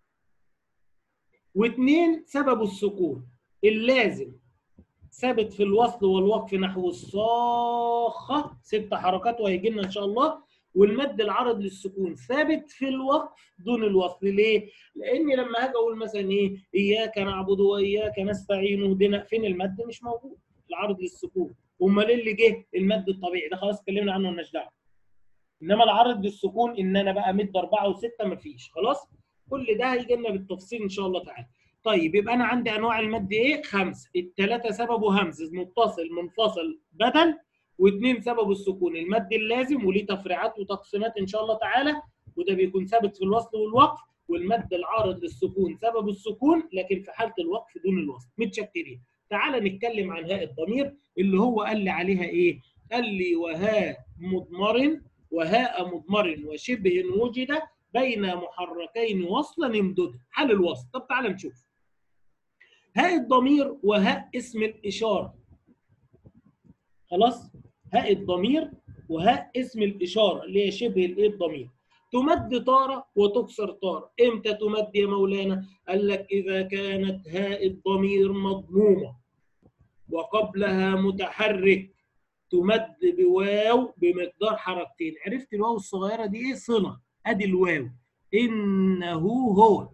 واثنين سبب السكون اللازم ثابت في الوصل والوقف نحو الصاخة 6 حركات وهيجي لنا إن شاء الله. والمد العرض للسكون ثابت في الوقف دون الوصل. ليه؟ لأني لما هاجي أقول مثلا إيه إياك نعبد وإياك نستعين اهدنا، فين المد؟ مش موجود العرض للسكون. أمال اللي جه المد الطبيعي ده خلاص اتكلمنا عنه مالناش دعوة. إنما العرض للسكون إن أنا بقى مد 4 و6 مفيش خلاص. كل ده هيجي لنا بالتفصيل إن شاء الله تعالى. طيب يبقى انا عندي انواع المد ايه؟ 5. ال3 سببه همز متصل منفصل بدل، و2 سببه السكون المد اللازم وليه تفريعات وتقسيمات ان شاء الله تعالى، وده بيكون ثابت في الوصل والوقف. والمد العارض للسكون سببه السكون لكن في حاله الوقف دون الوصل. متشكرين. تعال نتكلم عن هاء الضمير اللي هو قال لي عليها ايه؟ قال لي وهاء مضمر وهاء مضمر وشبه وجد بين محركين وصلا امدد حال الوصل. طب تعال نشوف. هاء الضمير وهاء اسم الإشارة. خلاص؟ هاء الضمير وهاء اسم الإشارة اللي هي شبه الإيه الضمير. تمد طارة وتكسر طارة. إمتى تمد يا مولانا؟ قال لك إذا كانت هاء الضمير مضمومة وقبلها متحرك تمد بواو بمقدار حركتين. عرفت الواو الصغيرة دي إيه؟ صلة. أدي الواو. إنه هو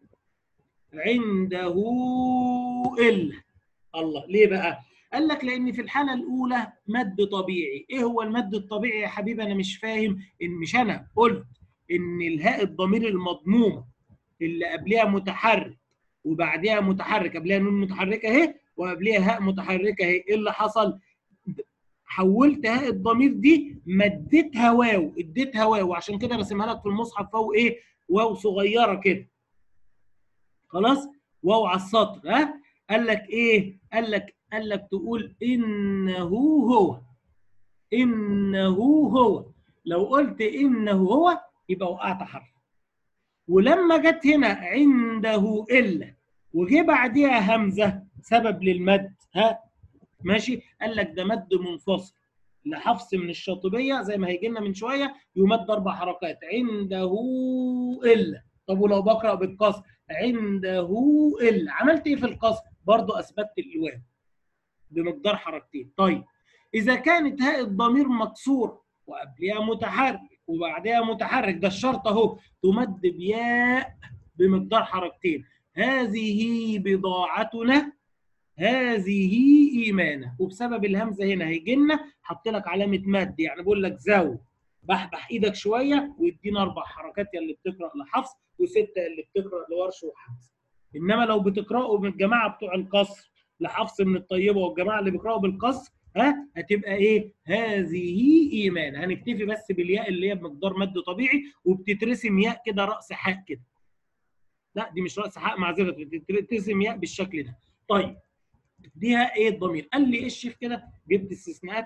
عنده إلا. الله ليه بقى؟ قال لك لأن في الحالة الأولى مد طبيعي. إيه هو المد الطبيعي يا حبيبي؟ أنا مش فاهم. إن مش أنا قلت إن الهاء الضمير المضمومة اللي قبلها متحرك وبعدها متحرك، قبلها نون متحركة أهي وقبلها هاء متحركة أهي. إيه اللي حصل؟ حولت هاء الضمير دي مديتها واو، اديتها واو، عشان كده رسمها لك في المصحف واو إيه؟ واو صغيرة كده. خلاص؟ واو على السطر. ها؟ قال لك ايه؟ قال لك تقول انه هو. انه هو. لو قلت انه هو يبقى وقعت حرف. ولما جت هنا عنده الا وجه بعديها همزه سبب للمد. ها؟ ماشي؟ قال لك ده مد منفصل لحفص من الشاطبيه زي ما هيجي لنا من شويه، يمد 4 حركات. عنده الا. طب ولو بقرا بالقصر عنده الا، عملت ايه في القصر؟ برضه اثبتت الواو بمقدار حركتين. طيب اذا كانت هاء الضمير مكسور وقبلها متحرك وبعدها متحرك، ده الشرط اهو، تمد بياء بمقدار حركتين. هذه بضاعتنا هذه ايمانه. وبسبب الهمزه هنا هيجي لنا حط لك علامه مد، يعني بقول لك زو بحبح ايدك شويه ويدينا 4 حركات يا اللي بتقرا لحفص و6 اللي بتقرا لورش وحفص. انما لو بتقراوا من الجماعه بتوع القصر لحفص من الطيبه والجماعه اللي بيقراوا بالقصر هتبقى ايه؟ هذه ايمان. هنكتفي بس بالياء اللي هي بمقدار مد طبيعي وبتترسم ياء كده راس حاء كده. لا دي مش راس حاء معذره، بتترسم ياء بالشكل ده. طيب دي ايه الضمير؟ قال لي ايه الشيخ كده؟ جبت استثناءات.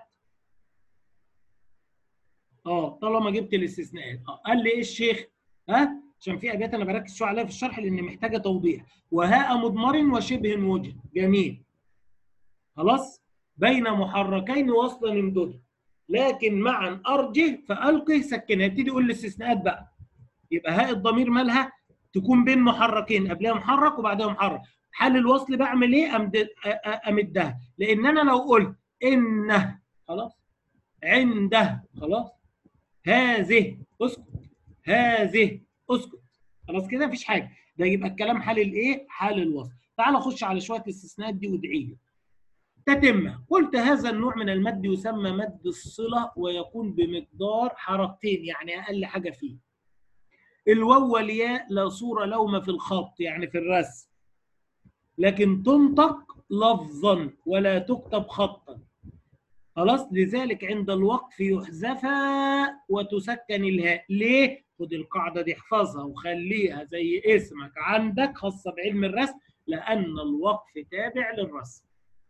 طالما جبت الاستثناءات قال لي ايه الشيخ؟ عشان في ابيات انا بركز شويه عليها في الشرح لان محتاجه توضيح. وهاء مضمر وشبه وجه. جميل. خلاص؟ بين محركين وصلا امدد لكن معا ارجه فالقه سكنها. ابتدي اقول الاستثناءات بقى. يبقى هاء الضمير مالها؟ تكون بين محركين قبلها محرك وبعدها محرك. حال الوصل بعمل ايه؟ امدها. لان انا لو قلت انه خلاص، عنده خلاص، هذه اسكت، هذه اسكت، خلاص كده مفيش حاجه. ده يبقى الكلام حال الايه؟ حال الوصل. تعال خش على شويه الاستثناءات دي وادعي لي. تتمة، قلت هذا النوع من المد يسمى مد الصلة ويكون بمقدار حركتين، يعني أقل حاجة فيه. الواو والياء لا صورة لهما في الخط يعني في الرسم، لكن تنطق لفظا ولا تكتب خطا. خلاص، لذلك عند الوقف يحذفا وتسكن الهاء. ليه؟ خد القاعدة دي احفظها وخليها زي اسمك عندك خاصة بعلم الرسم، لأن الوقف تابع للرسم.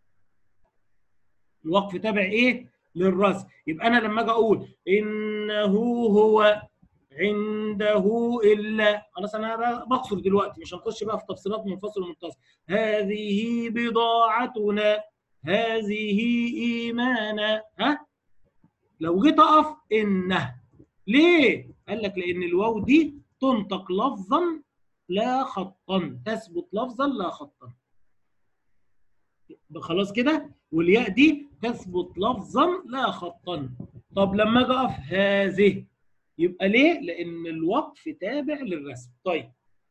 الوقف تابع ايه؟ للرسم. يبقى انا لما اجي اقول انه هو عنده الا، خلاص انا بقصر دلوقتي، مش هنخش بقى في تفصيلات منفصل ومتصل. هذه بضاعتنا، هذه ايمانا. ها؟ لو جيت اقف انه، ليه؟ قال لك لان الواو دي تنطق لفظا لا خطا، تثبت لفظا لا خطا. خلاص كده. والياء دي تثبت لفظا لا خطا. طب لما اجي اقف هذه، يبقى ليه؟ لان الوقف تابع للرسم. طيب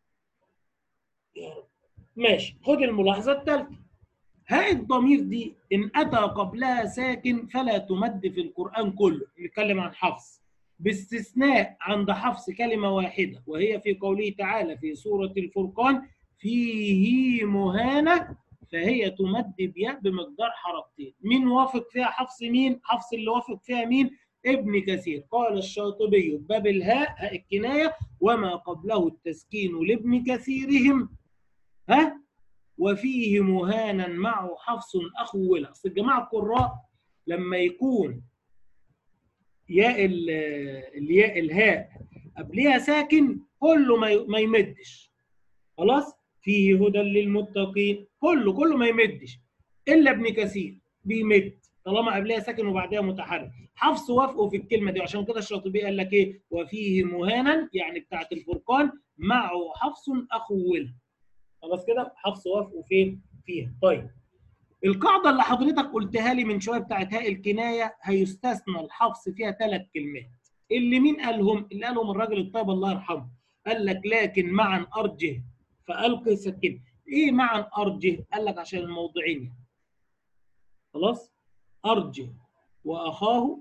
ماشي، خد الملاحظه الثالثه. هاء الضمير دي ان اتى قبلها ساكن فلا تمد في القران كله. نتكلم عن حفص، باستثناء عند حفص كلمه واحده، وهي في قوله تعالى في سوره الفرقان فيه مهانه، فهي تمد بياء بمقدار حركتين. مين وافق فيها حفص؟ مين حفص اللي وافق فيها؟ مين؟ ابن كثير. قال الشاطبي باب الهاء هاء الكنايه وما قبله التسكين لابن كثيرهم. ها؟ وفيه مهانا معه حفص اخو ولا. اصل الجماعه القراء لما يكون ياء الياء الهاء قبلها ساكن كله ما يمدش. خلاص، فيه هدى للمتقين كله ما يمدش، الا ابن كثير بيمد طالما قبلها ساكن وبعدها متحرك. حفص وافقوا في الكلمه دي، عشان كده الشاطبي قال لك ايه؟ وفيه مهانا، يعني بتاعت الفرقان معه حفص اخو ولا. خلاص كده، حفص وافقوا فين؟ فيها. طيب القاعده اللي حضرتك قلتها لي من شويه بتاعت هاء الكنايه هيستثنى الحفص فيها 3 كلمات. اللي مين قالهم؟ اللي قالهم الراجل الطيب الله يرحمه. قال لك لكن معا ارجه فالقي سكن. ايه معا ارجه؟ قال لك عشان الموضعين. خلاص، ارجه واخاه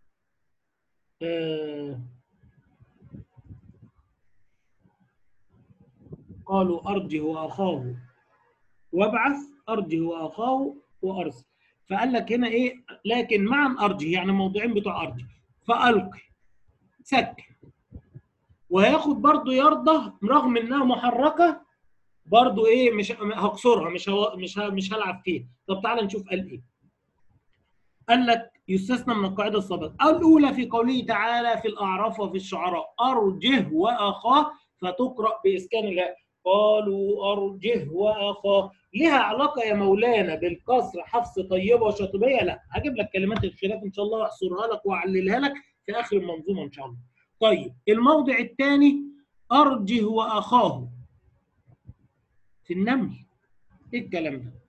قالوا ارجه واخاه وابعث، ارجه واخاه وارسل. فقال لك هنا ايه؟ لكن معا ارجه، يعني الموضوعين بتوع ارجه. فالقي سكن، وهياخد برضو يرضى رغم انها محركه، برضو ايه؟ مش هكسرها، مش هلعب فيها. طب تعالى نشوف قال ايه. قال لك يستثنى من القاعده السابقه الاولى في قوله تعالى في الاعراف وفي الشعراء ارجه واخاه، فتقرا باسكان الهاء. قالوا ارجه واخاه. لها علاقه يا مولانا بالكسر حفص طيبه وشاطبيه؟ لا، هجيب لك كلمات الخلاف ان شاء الله واحصرها لك واعللها لك في اخر المنظومه ان شاء الله. طيب الموضع الثاني ارجه واخاه في النمل. ايه الكلام ده؟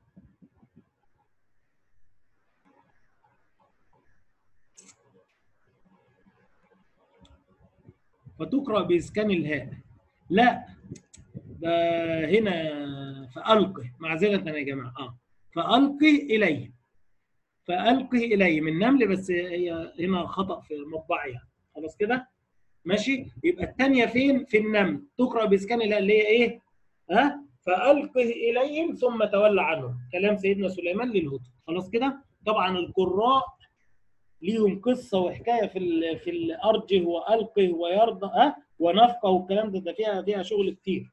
فتقرأ بإسكان الهاء. لا، ده هنا فألقه، معذرة يا جماعة. فألقه إليه، فألقه إليه من نمل، بس هي هنا خطأ في مطبعها. خلاص كده ماشي. يبقى الثانية فين؟ في النمل، تقرأ بإسكان الهاء اللي هي إيه؟ ها؟ فألقه إليهم ثم تولى عنهم، كلام سيدنا سليمان للهدهد. خلاص كده. طبعا القراء ليهم قصه وحكايه في الارجه والقه ويرضى ونفقه والكلام ده فيها شغل كتير.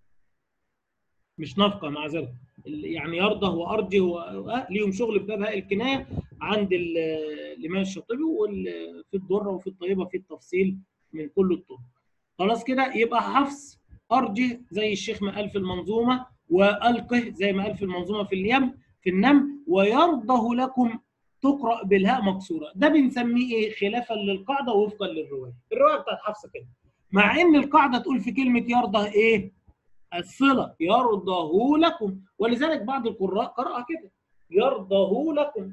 مش نفقه، معذره، يعني يرضى وارجه ليهم شغل في باب هاء الكنايه عند الامام الشاطبي، وفي الدره وفي الطيبه في التفصيل من كل الطرق. خلاص كده. يبقى حفص ارجه زي الشيخ ما قال في المنظومه، والقه زي ما قال في المنظومه في النم، ويرضه لكم تقرأ بالهاء مكسورة. ده بنسميه ايه؟ خلافا للقاعدة ووفقا للرواية. الرواية بتاعت حفص كده، مع ان القاعدة تقول في كلمة يرضى ايه؟ الصلة، يرضه لكم، ولذلك بعض القراء قرأ كده يرضه لكم.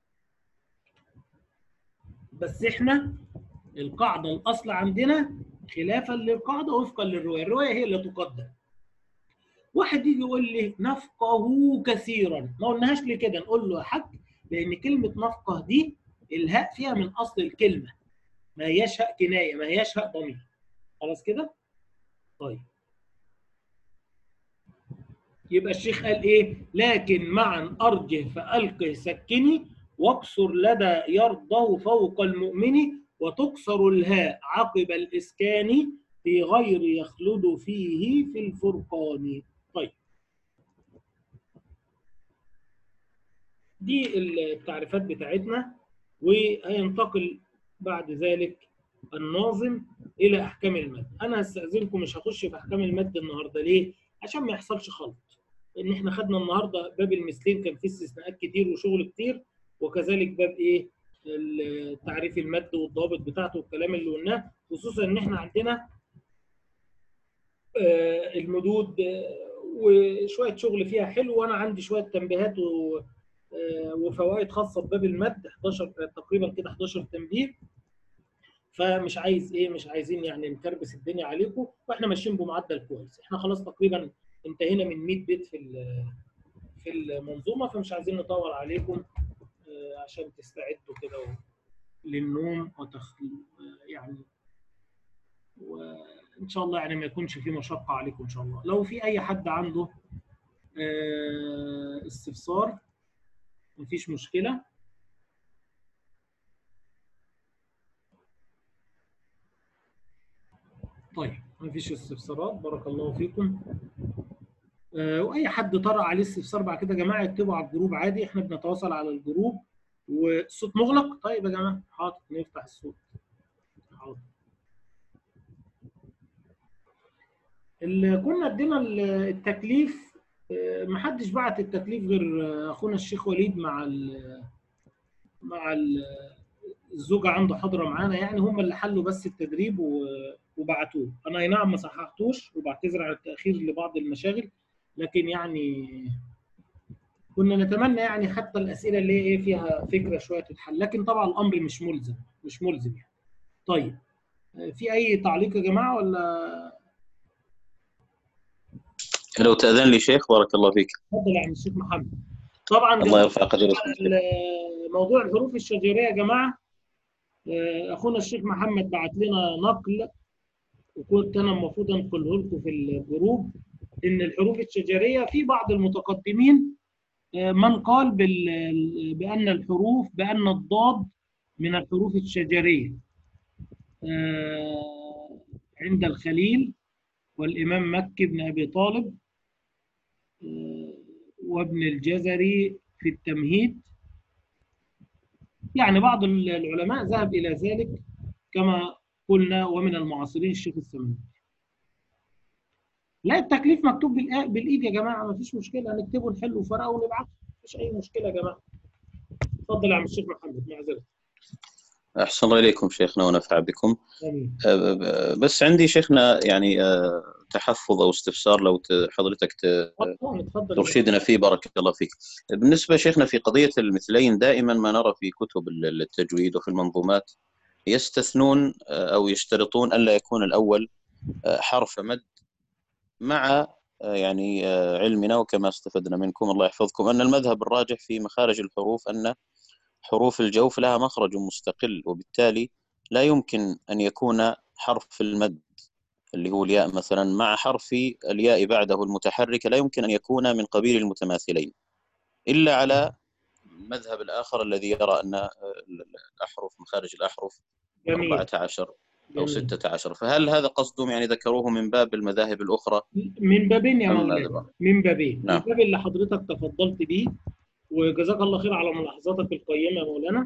بس احنا القاعدة الأصل عندنا خلافا للقاعده وفقا للروايه، الروايه هي اللي تقدم. واحد يجي يقول لي نفقه كثيرا، ما قلناهاش ليه كده؟ نقول له يا حاج لان كلمه نفقه دي الهاء فيها من اصل الكلمه، ما هياش هاء كنايه، ما هياش هاء ضمير. خلاص كده؟ طيب يبقى الشيخ قال ايه؟ لكن معا ارجه فالقه سكني واكسر لدى يرضه فوق المؤمن وتكسر الهاء عقب الاسكان في غير يخلد فيه في الفرقان. طيب دي التعريفات بتاعتنا، وهينتقل بعد ذلك الناظم الى احكام المد. انا هستاذنكم مش هخش في احكام المد النهارده، ليه؟ عشان ما يحصلش خلط، ان احنا خدنا النهارده باب المثلين كان فيه استثناءات كتير وشغل كتير، وكذلك باب ايه؟ تعريف المد والضوابط بتاعته والكلام اللي قلناه، خصوصا ان احنا عندنا المدود وشويه شغل فيها حلو، وانا عندي شويه تنبيهات وفوائد خاصه بباب المد 11 تقريبا كده، 11 تنبيه. فمش عايز ايه، مش عايزين يعني نكربس الدنيا عليكم، واحنا ماشيين بمعدل كويس. احنا خلاص تقريبا انتهينا من 100 بيت في المنظومه، فمش عايزين نطول عليكم عشان تستعدوا كده للنوم يعني، وان شاء الله يعني ما يكونش في مشقه عليكم ان شاء الله. لو في اي حد عنده استفسار مفيش مشكله. طيب مفيش استفسارات، بارك الله فيكم. واي حد طرأ عليه استفسار بعد كده يا جماعه يكتبوا على الجروب عادي، احنا بنتواصل على الجروب. والصوت مغلق؟ طيب يا جماعه حاضر نفتح الصوت. حاضر. اللي كنا ادينا التكليف، محدش بعت التكليف غير اخونا الشيخ وليد مع الزوجه عنده حاضره معانا، يعني هم اللي حلوا بس التدريب وبعتوه. انا اي نعم ما صححتوش وبعتذر على التاخير لبعض المشاغل، لكن يعني كنا نتمنى يعني حتى الاسئله اللي ايه فيها فكره شويه تتحل، لكن طبعا الامر مش ملزم، مش ملزم يعني. طيب في اي تعليق يا جماعه ولا؟ لو تأذن لي شيخ بارك الله فيك. اتفضل يا عم الشيخ محمد. طبعا الله يرفع قدرك. موضوع الحروف الشجريه يا جماعه، اخونا الشيخ محمد بعت لنا نقل، وكنت انا المفروض انقله لكم في الجروب، ان الحروف الشجريه في بعض المتقدمين من قال بأن الضاد من الحروف الشجرية عند الخليل والإمام مكي بن أبي طالب وابن الجزري في التمهيد. يعني بعض العلماء ذهب إلى ذلك كما قلنا، ومن المعاصرين الشيخ السمني. لا التكليف مكتوب بالإيد يا جماعة، ما فيش مشكلة، هنكتبه نحله فرقه ونبعته، مفيش أي مشكلة يا جماعة. اتفضل يا عم الشيخ محمد، معذرة. أحسن الله إليكم شيخنا ونفع بكم. آمين. بس عندي شيخنا يعني تحفظ أو استفسار لو حضرتك اتفضل. ترشدنا فيه بارك الله فيك. بالنسبة شيخنا في قضية المثلين، دائما ما نرى في كتب التجويد وفي المنظومات يستثنون أو يشترطون ألا يكون الأول حرف مد، مع يعني علمنا وكما استفدنا منكم الله يحفظكم أن المذهب الراجح في مخارج الحروف أن حروف الجوف لها مخرج مستقل، وبالتالي لا يمكن أن يكون حرف المد اللي هو الياء مثلا مع حرف الياء بعده المتحرك لا يمكن أن يكون من قبيل المتماثلين، إلا على المذهب الآخر الذي يرى أن الأحرف مخارج الأحرف 14 أو 16. فهل هذا قصدهم يعني ذكروه من باب المذاهب الأخرى؟ من بابين يا مولانا، من بابين. نعم. الباب اللي حضرتك تفضلت به وجزاك الله خير على ملاحظاتك القيمة يا مولانا.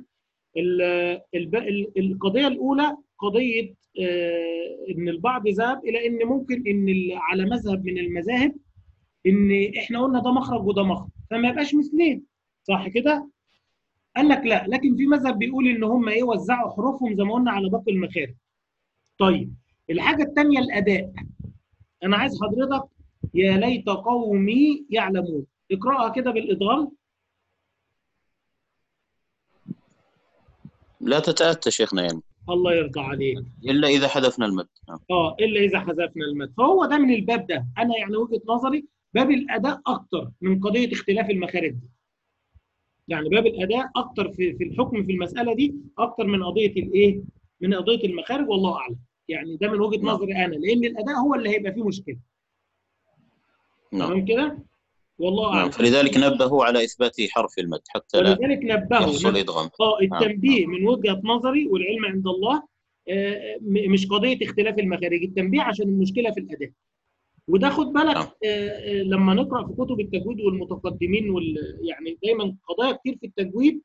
القضية الأولى قضية إن البعض ذهب إلى إن ممكن إن على مذهب من المذاهب إن إحنا قلنا ده مخرج وده مخرج فما يبقاش مثلين، صح كده؟ قال لك لا، لكن في مذهب بيقول إن هم إيه وزعوا حروفهم زي ما قلنا على باقي المخارج. طيب الحاجة الثانية الأداء. أنا عايز حضرتك يا ليت قومي يعلمون، اقرأها كده بالإدغام. لا تتأتى شيخنا يعني. الله يرضى عليك. إلا إذا حذفنا المد. نعم. الا اذا حذفنا المد. فهو ده من الباب ده، انا يعني وجهه نظري باب الاداء اكتر من قضيه اختلاف المخارج دي. يعني باب الاداء اكتر في الحكم في المساله دي اكتر من قضيه الايه؟ من قضيه المخارج، والله اعلم. يعني ده من وجهه نعم. نظري انا، لان الاداء هو اللي هيبقى فيه مشكله. نعم. تمام كده؟ والله نعم. اعلم. فلذلك نبهوا على إثبات حرف المد حتى لا ولذلك نبهوا يحصل إدغام. نعم. التنبيه من وجهه نظري والعلم عند الله، مش قضيه اختلاف المخارج، التنبيه عشان المشكله في الاداء. وده خد بالك نعم. لما نقرا في كتب التجويد والمتقدمين يعني دايما قضايا كتير في التجويد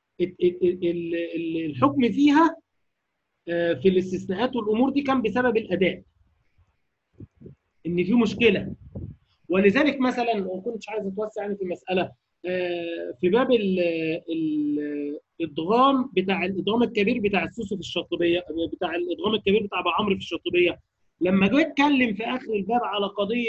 الحكم فيها في الاستثناءات والامور دي كان بسبب الاداء، ان في مشكله. ولذلك مثلا ما كنتش عايز اتوسع يعني في المساله، في باب الادغام بتاع الادغام الكبير بتاع السوسي في الشاطبيه، بتاع الادغام الكبير بتاع ابو عمرو في الشاطبيه، لما جه اتكلم في اخر الباب على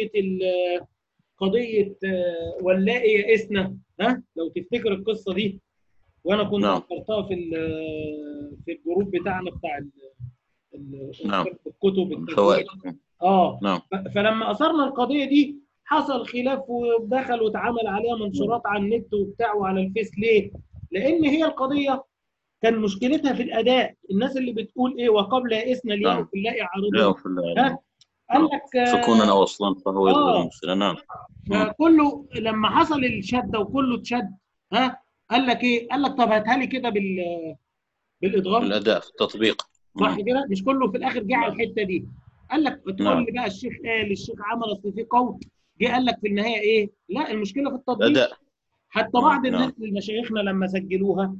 قضيه واللائي يئسن، لو تفتكر القصه دي، وانا كنت نعم. ذكرتها في الجروب بتاعنا بتاع نعم. الكتب الفوائد. نعم. فلما اثرنا القضيه دي حصل خلاف ودخل واتعمل عليها منشورات على النت وبتاع وعلى الفيس. ليه؟ لان هي القضيه كان مشكلتها في الاداء. الناس اللي بتقول ايه وقبل يئسنا الياء نعم. وفي اللاء لا عارضون، وفي الله. قال لك سكونا أو أصلا فهو يظهر المشكلة. نعم. فكله لما حصل الشده وكله اتشد، قال لك ايه؟ قال لك طب هاتها لي كده بالادغام، الأداء في التطبيق. صح كده؟ مش كله في الاخر جه على الحته دي. قال لك تقول لي بقى الشيخ قال، الشيخ عمل، اصل في قول جه قال لك في النهايه ايه؟ لا، المشكله في التطبيق. الأداء. حتى بعض الناس اللي مشايخنا لما سجلوها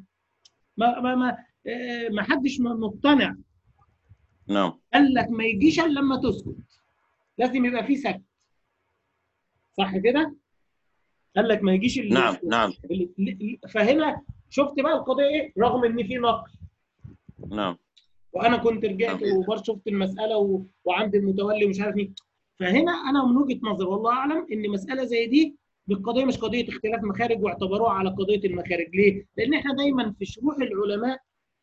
ما حدش مقتنع. نعم. قال لك ما يجيش الا لما تسكت، لازم يبقى في سكت، صح كده؟ قال لك ما يجيش نعم. نعم. فهنا شفت بقى القضيه ايه؟ رغم ان في نقل. نعم. وانا كنت رجعت وبرضه شفت المساله وعند المتولي ومش عارف مين. فهنا انا من وجهه نظر والله اعلم ان مساله زي دي القضيه مش قضيه اختلاف مخارج واعتبروها على قضيه المخارج. ليه؟ لان احنا دايما في شروح العلماء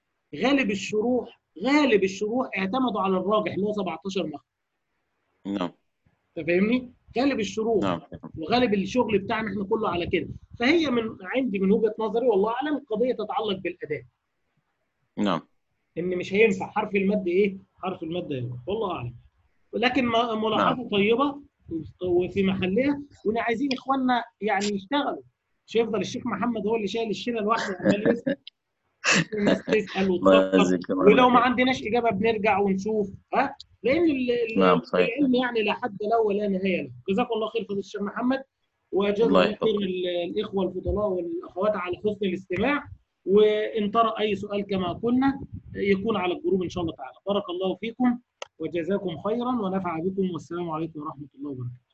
غالب الشروح اعتمدوا على الراجح اللي هو 17 مخرج. نعم. انت فاهمني؟ غالب الشروح. نعم. وغالب الشغل بتاعنا احنا كله على كده. فهي عندي من وجهه نظري والله اعلم القضيه تتعلق بالاداء. نعم. ان مش هينفع حرف المد ايه؟ حرف المد ايه؟ والله اعلم. ولكن ملاحظه طيبه وفي محلها، وإحنا عايزين اخواننا يعني يشتغلوا. مش هيفضل الشيخ محمد هو اللي شايل الشيله لوحده وعمال يسال. الناس تسال وتفكر، ولو ما عندناش اجابه بنرجع ونشوف. لان العلم يعني لا حد له ولا نهايه له. جزاكم الله خير فضيله الشيخ محمد، وجزا الله خير الاخوه الفضلاء والاخوات على حسن الاستماع. وان ترى اي سؤال كما قلنا يكون على الجروب ان شاء الله تعالى. بارك الله فيكم وجزاكم خيرا ونفع بكم، والسلام عليكم ورحمه الله وبركاته.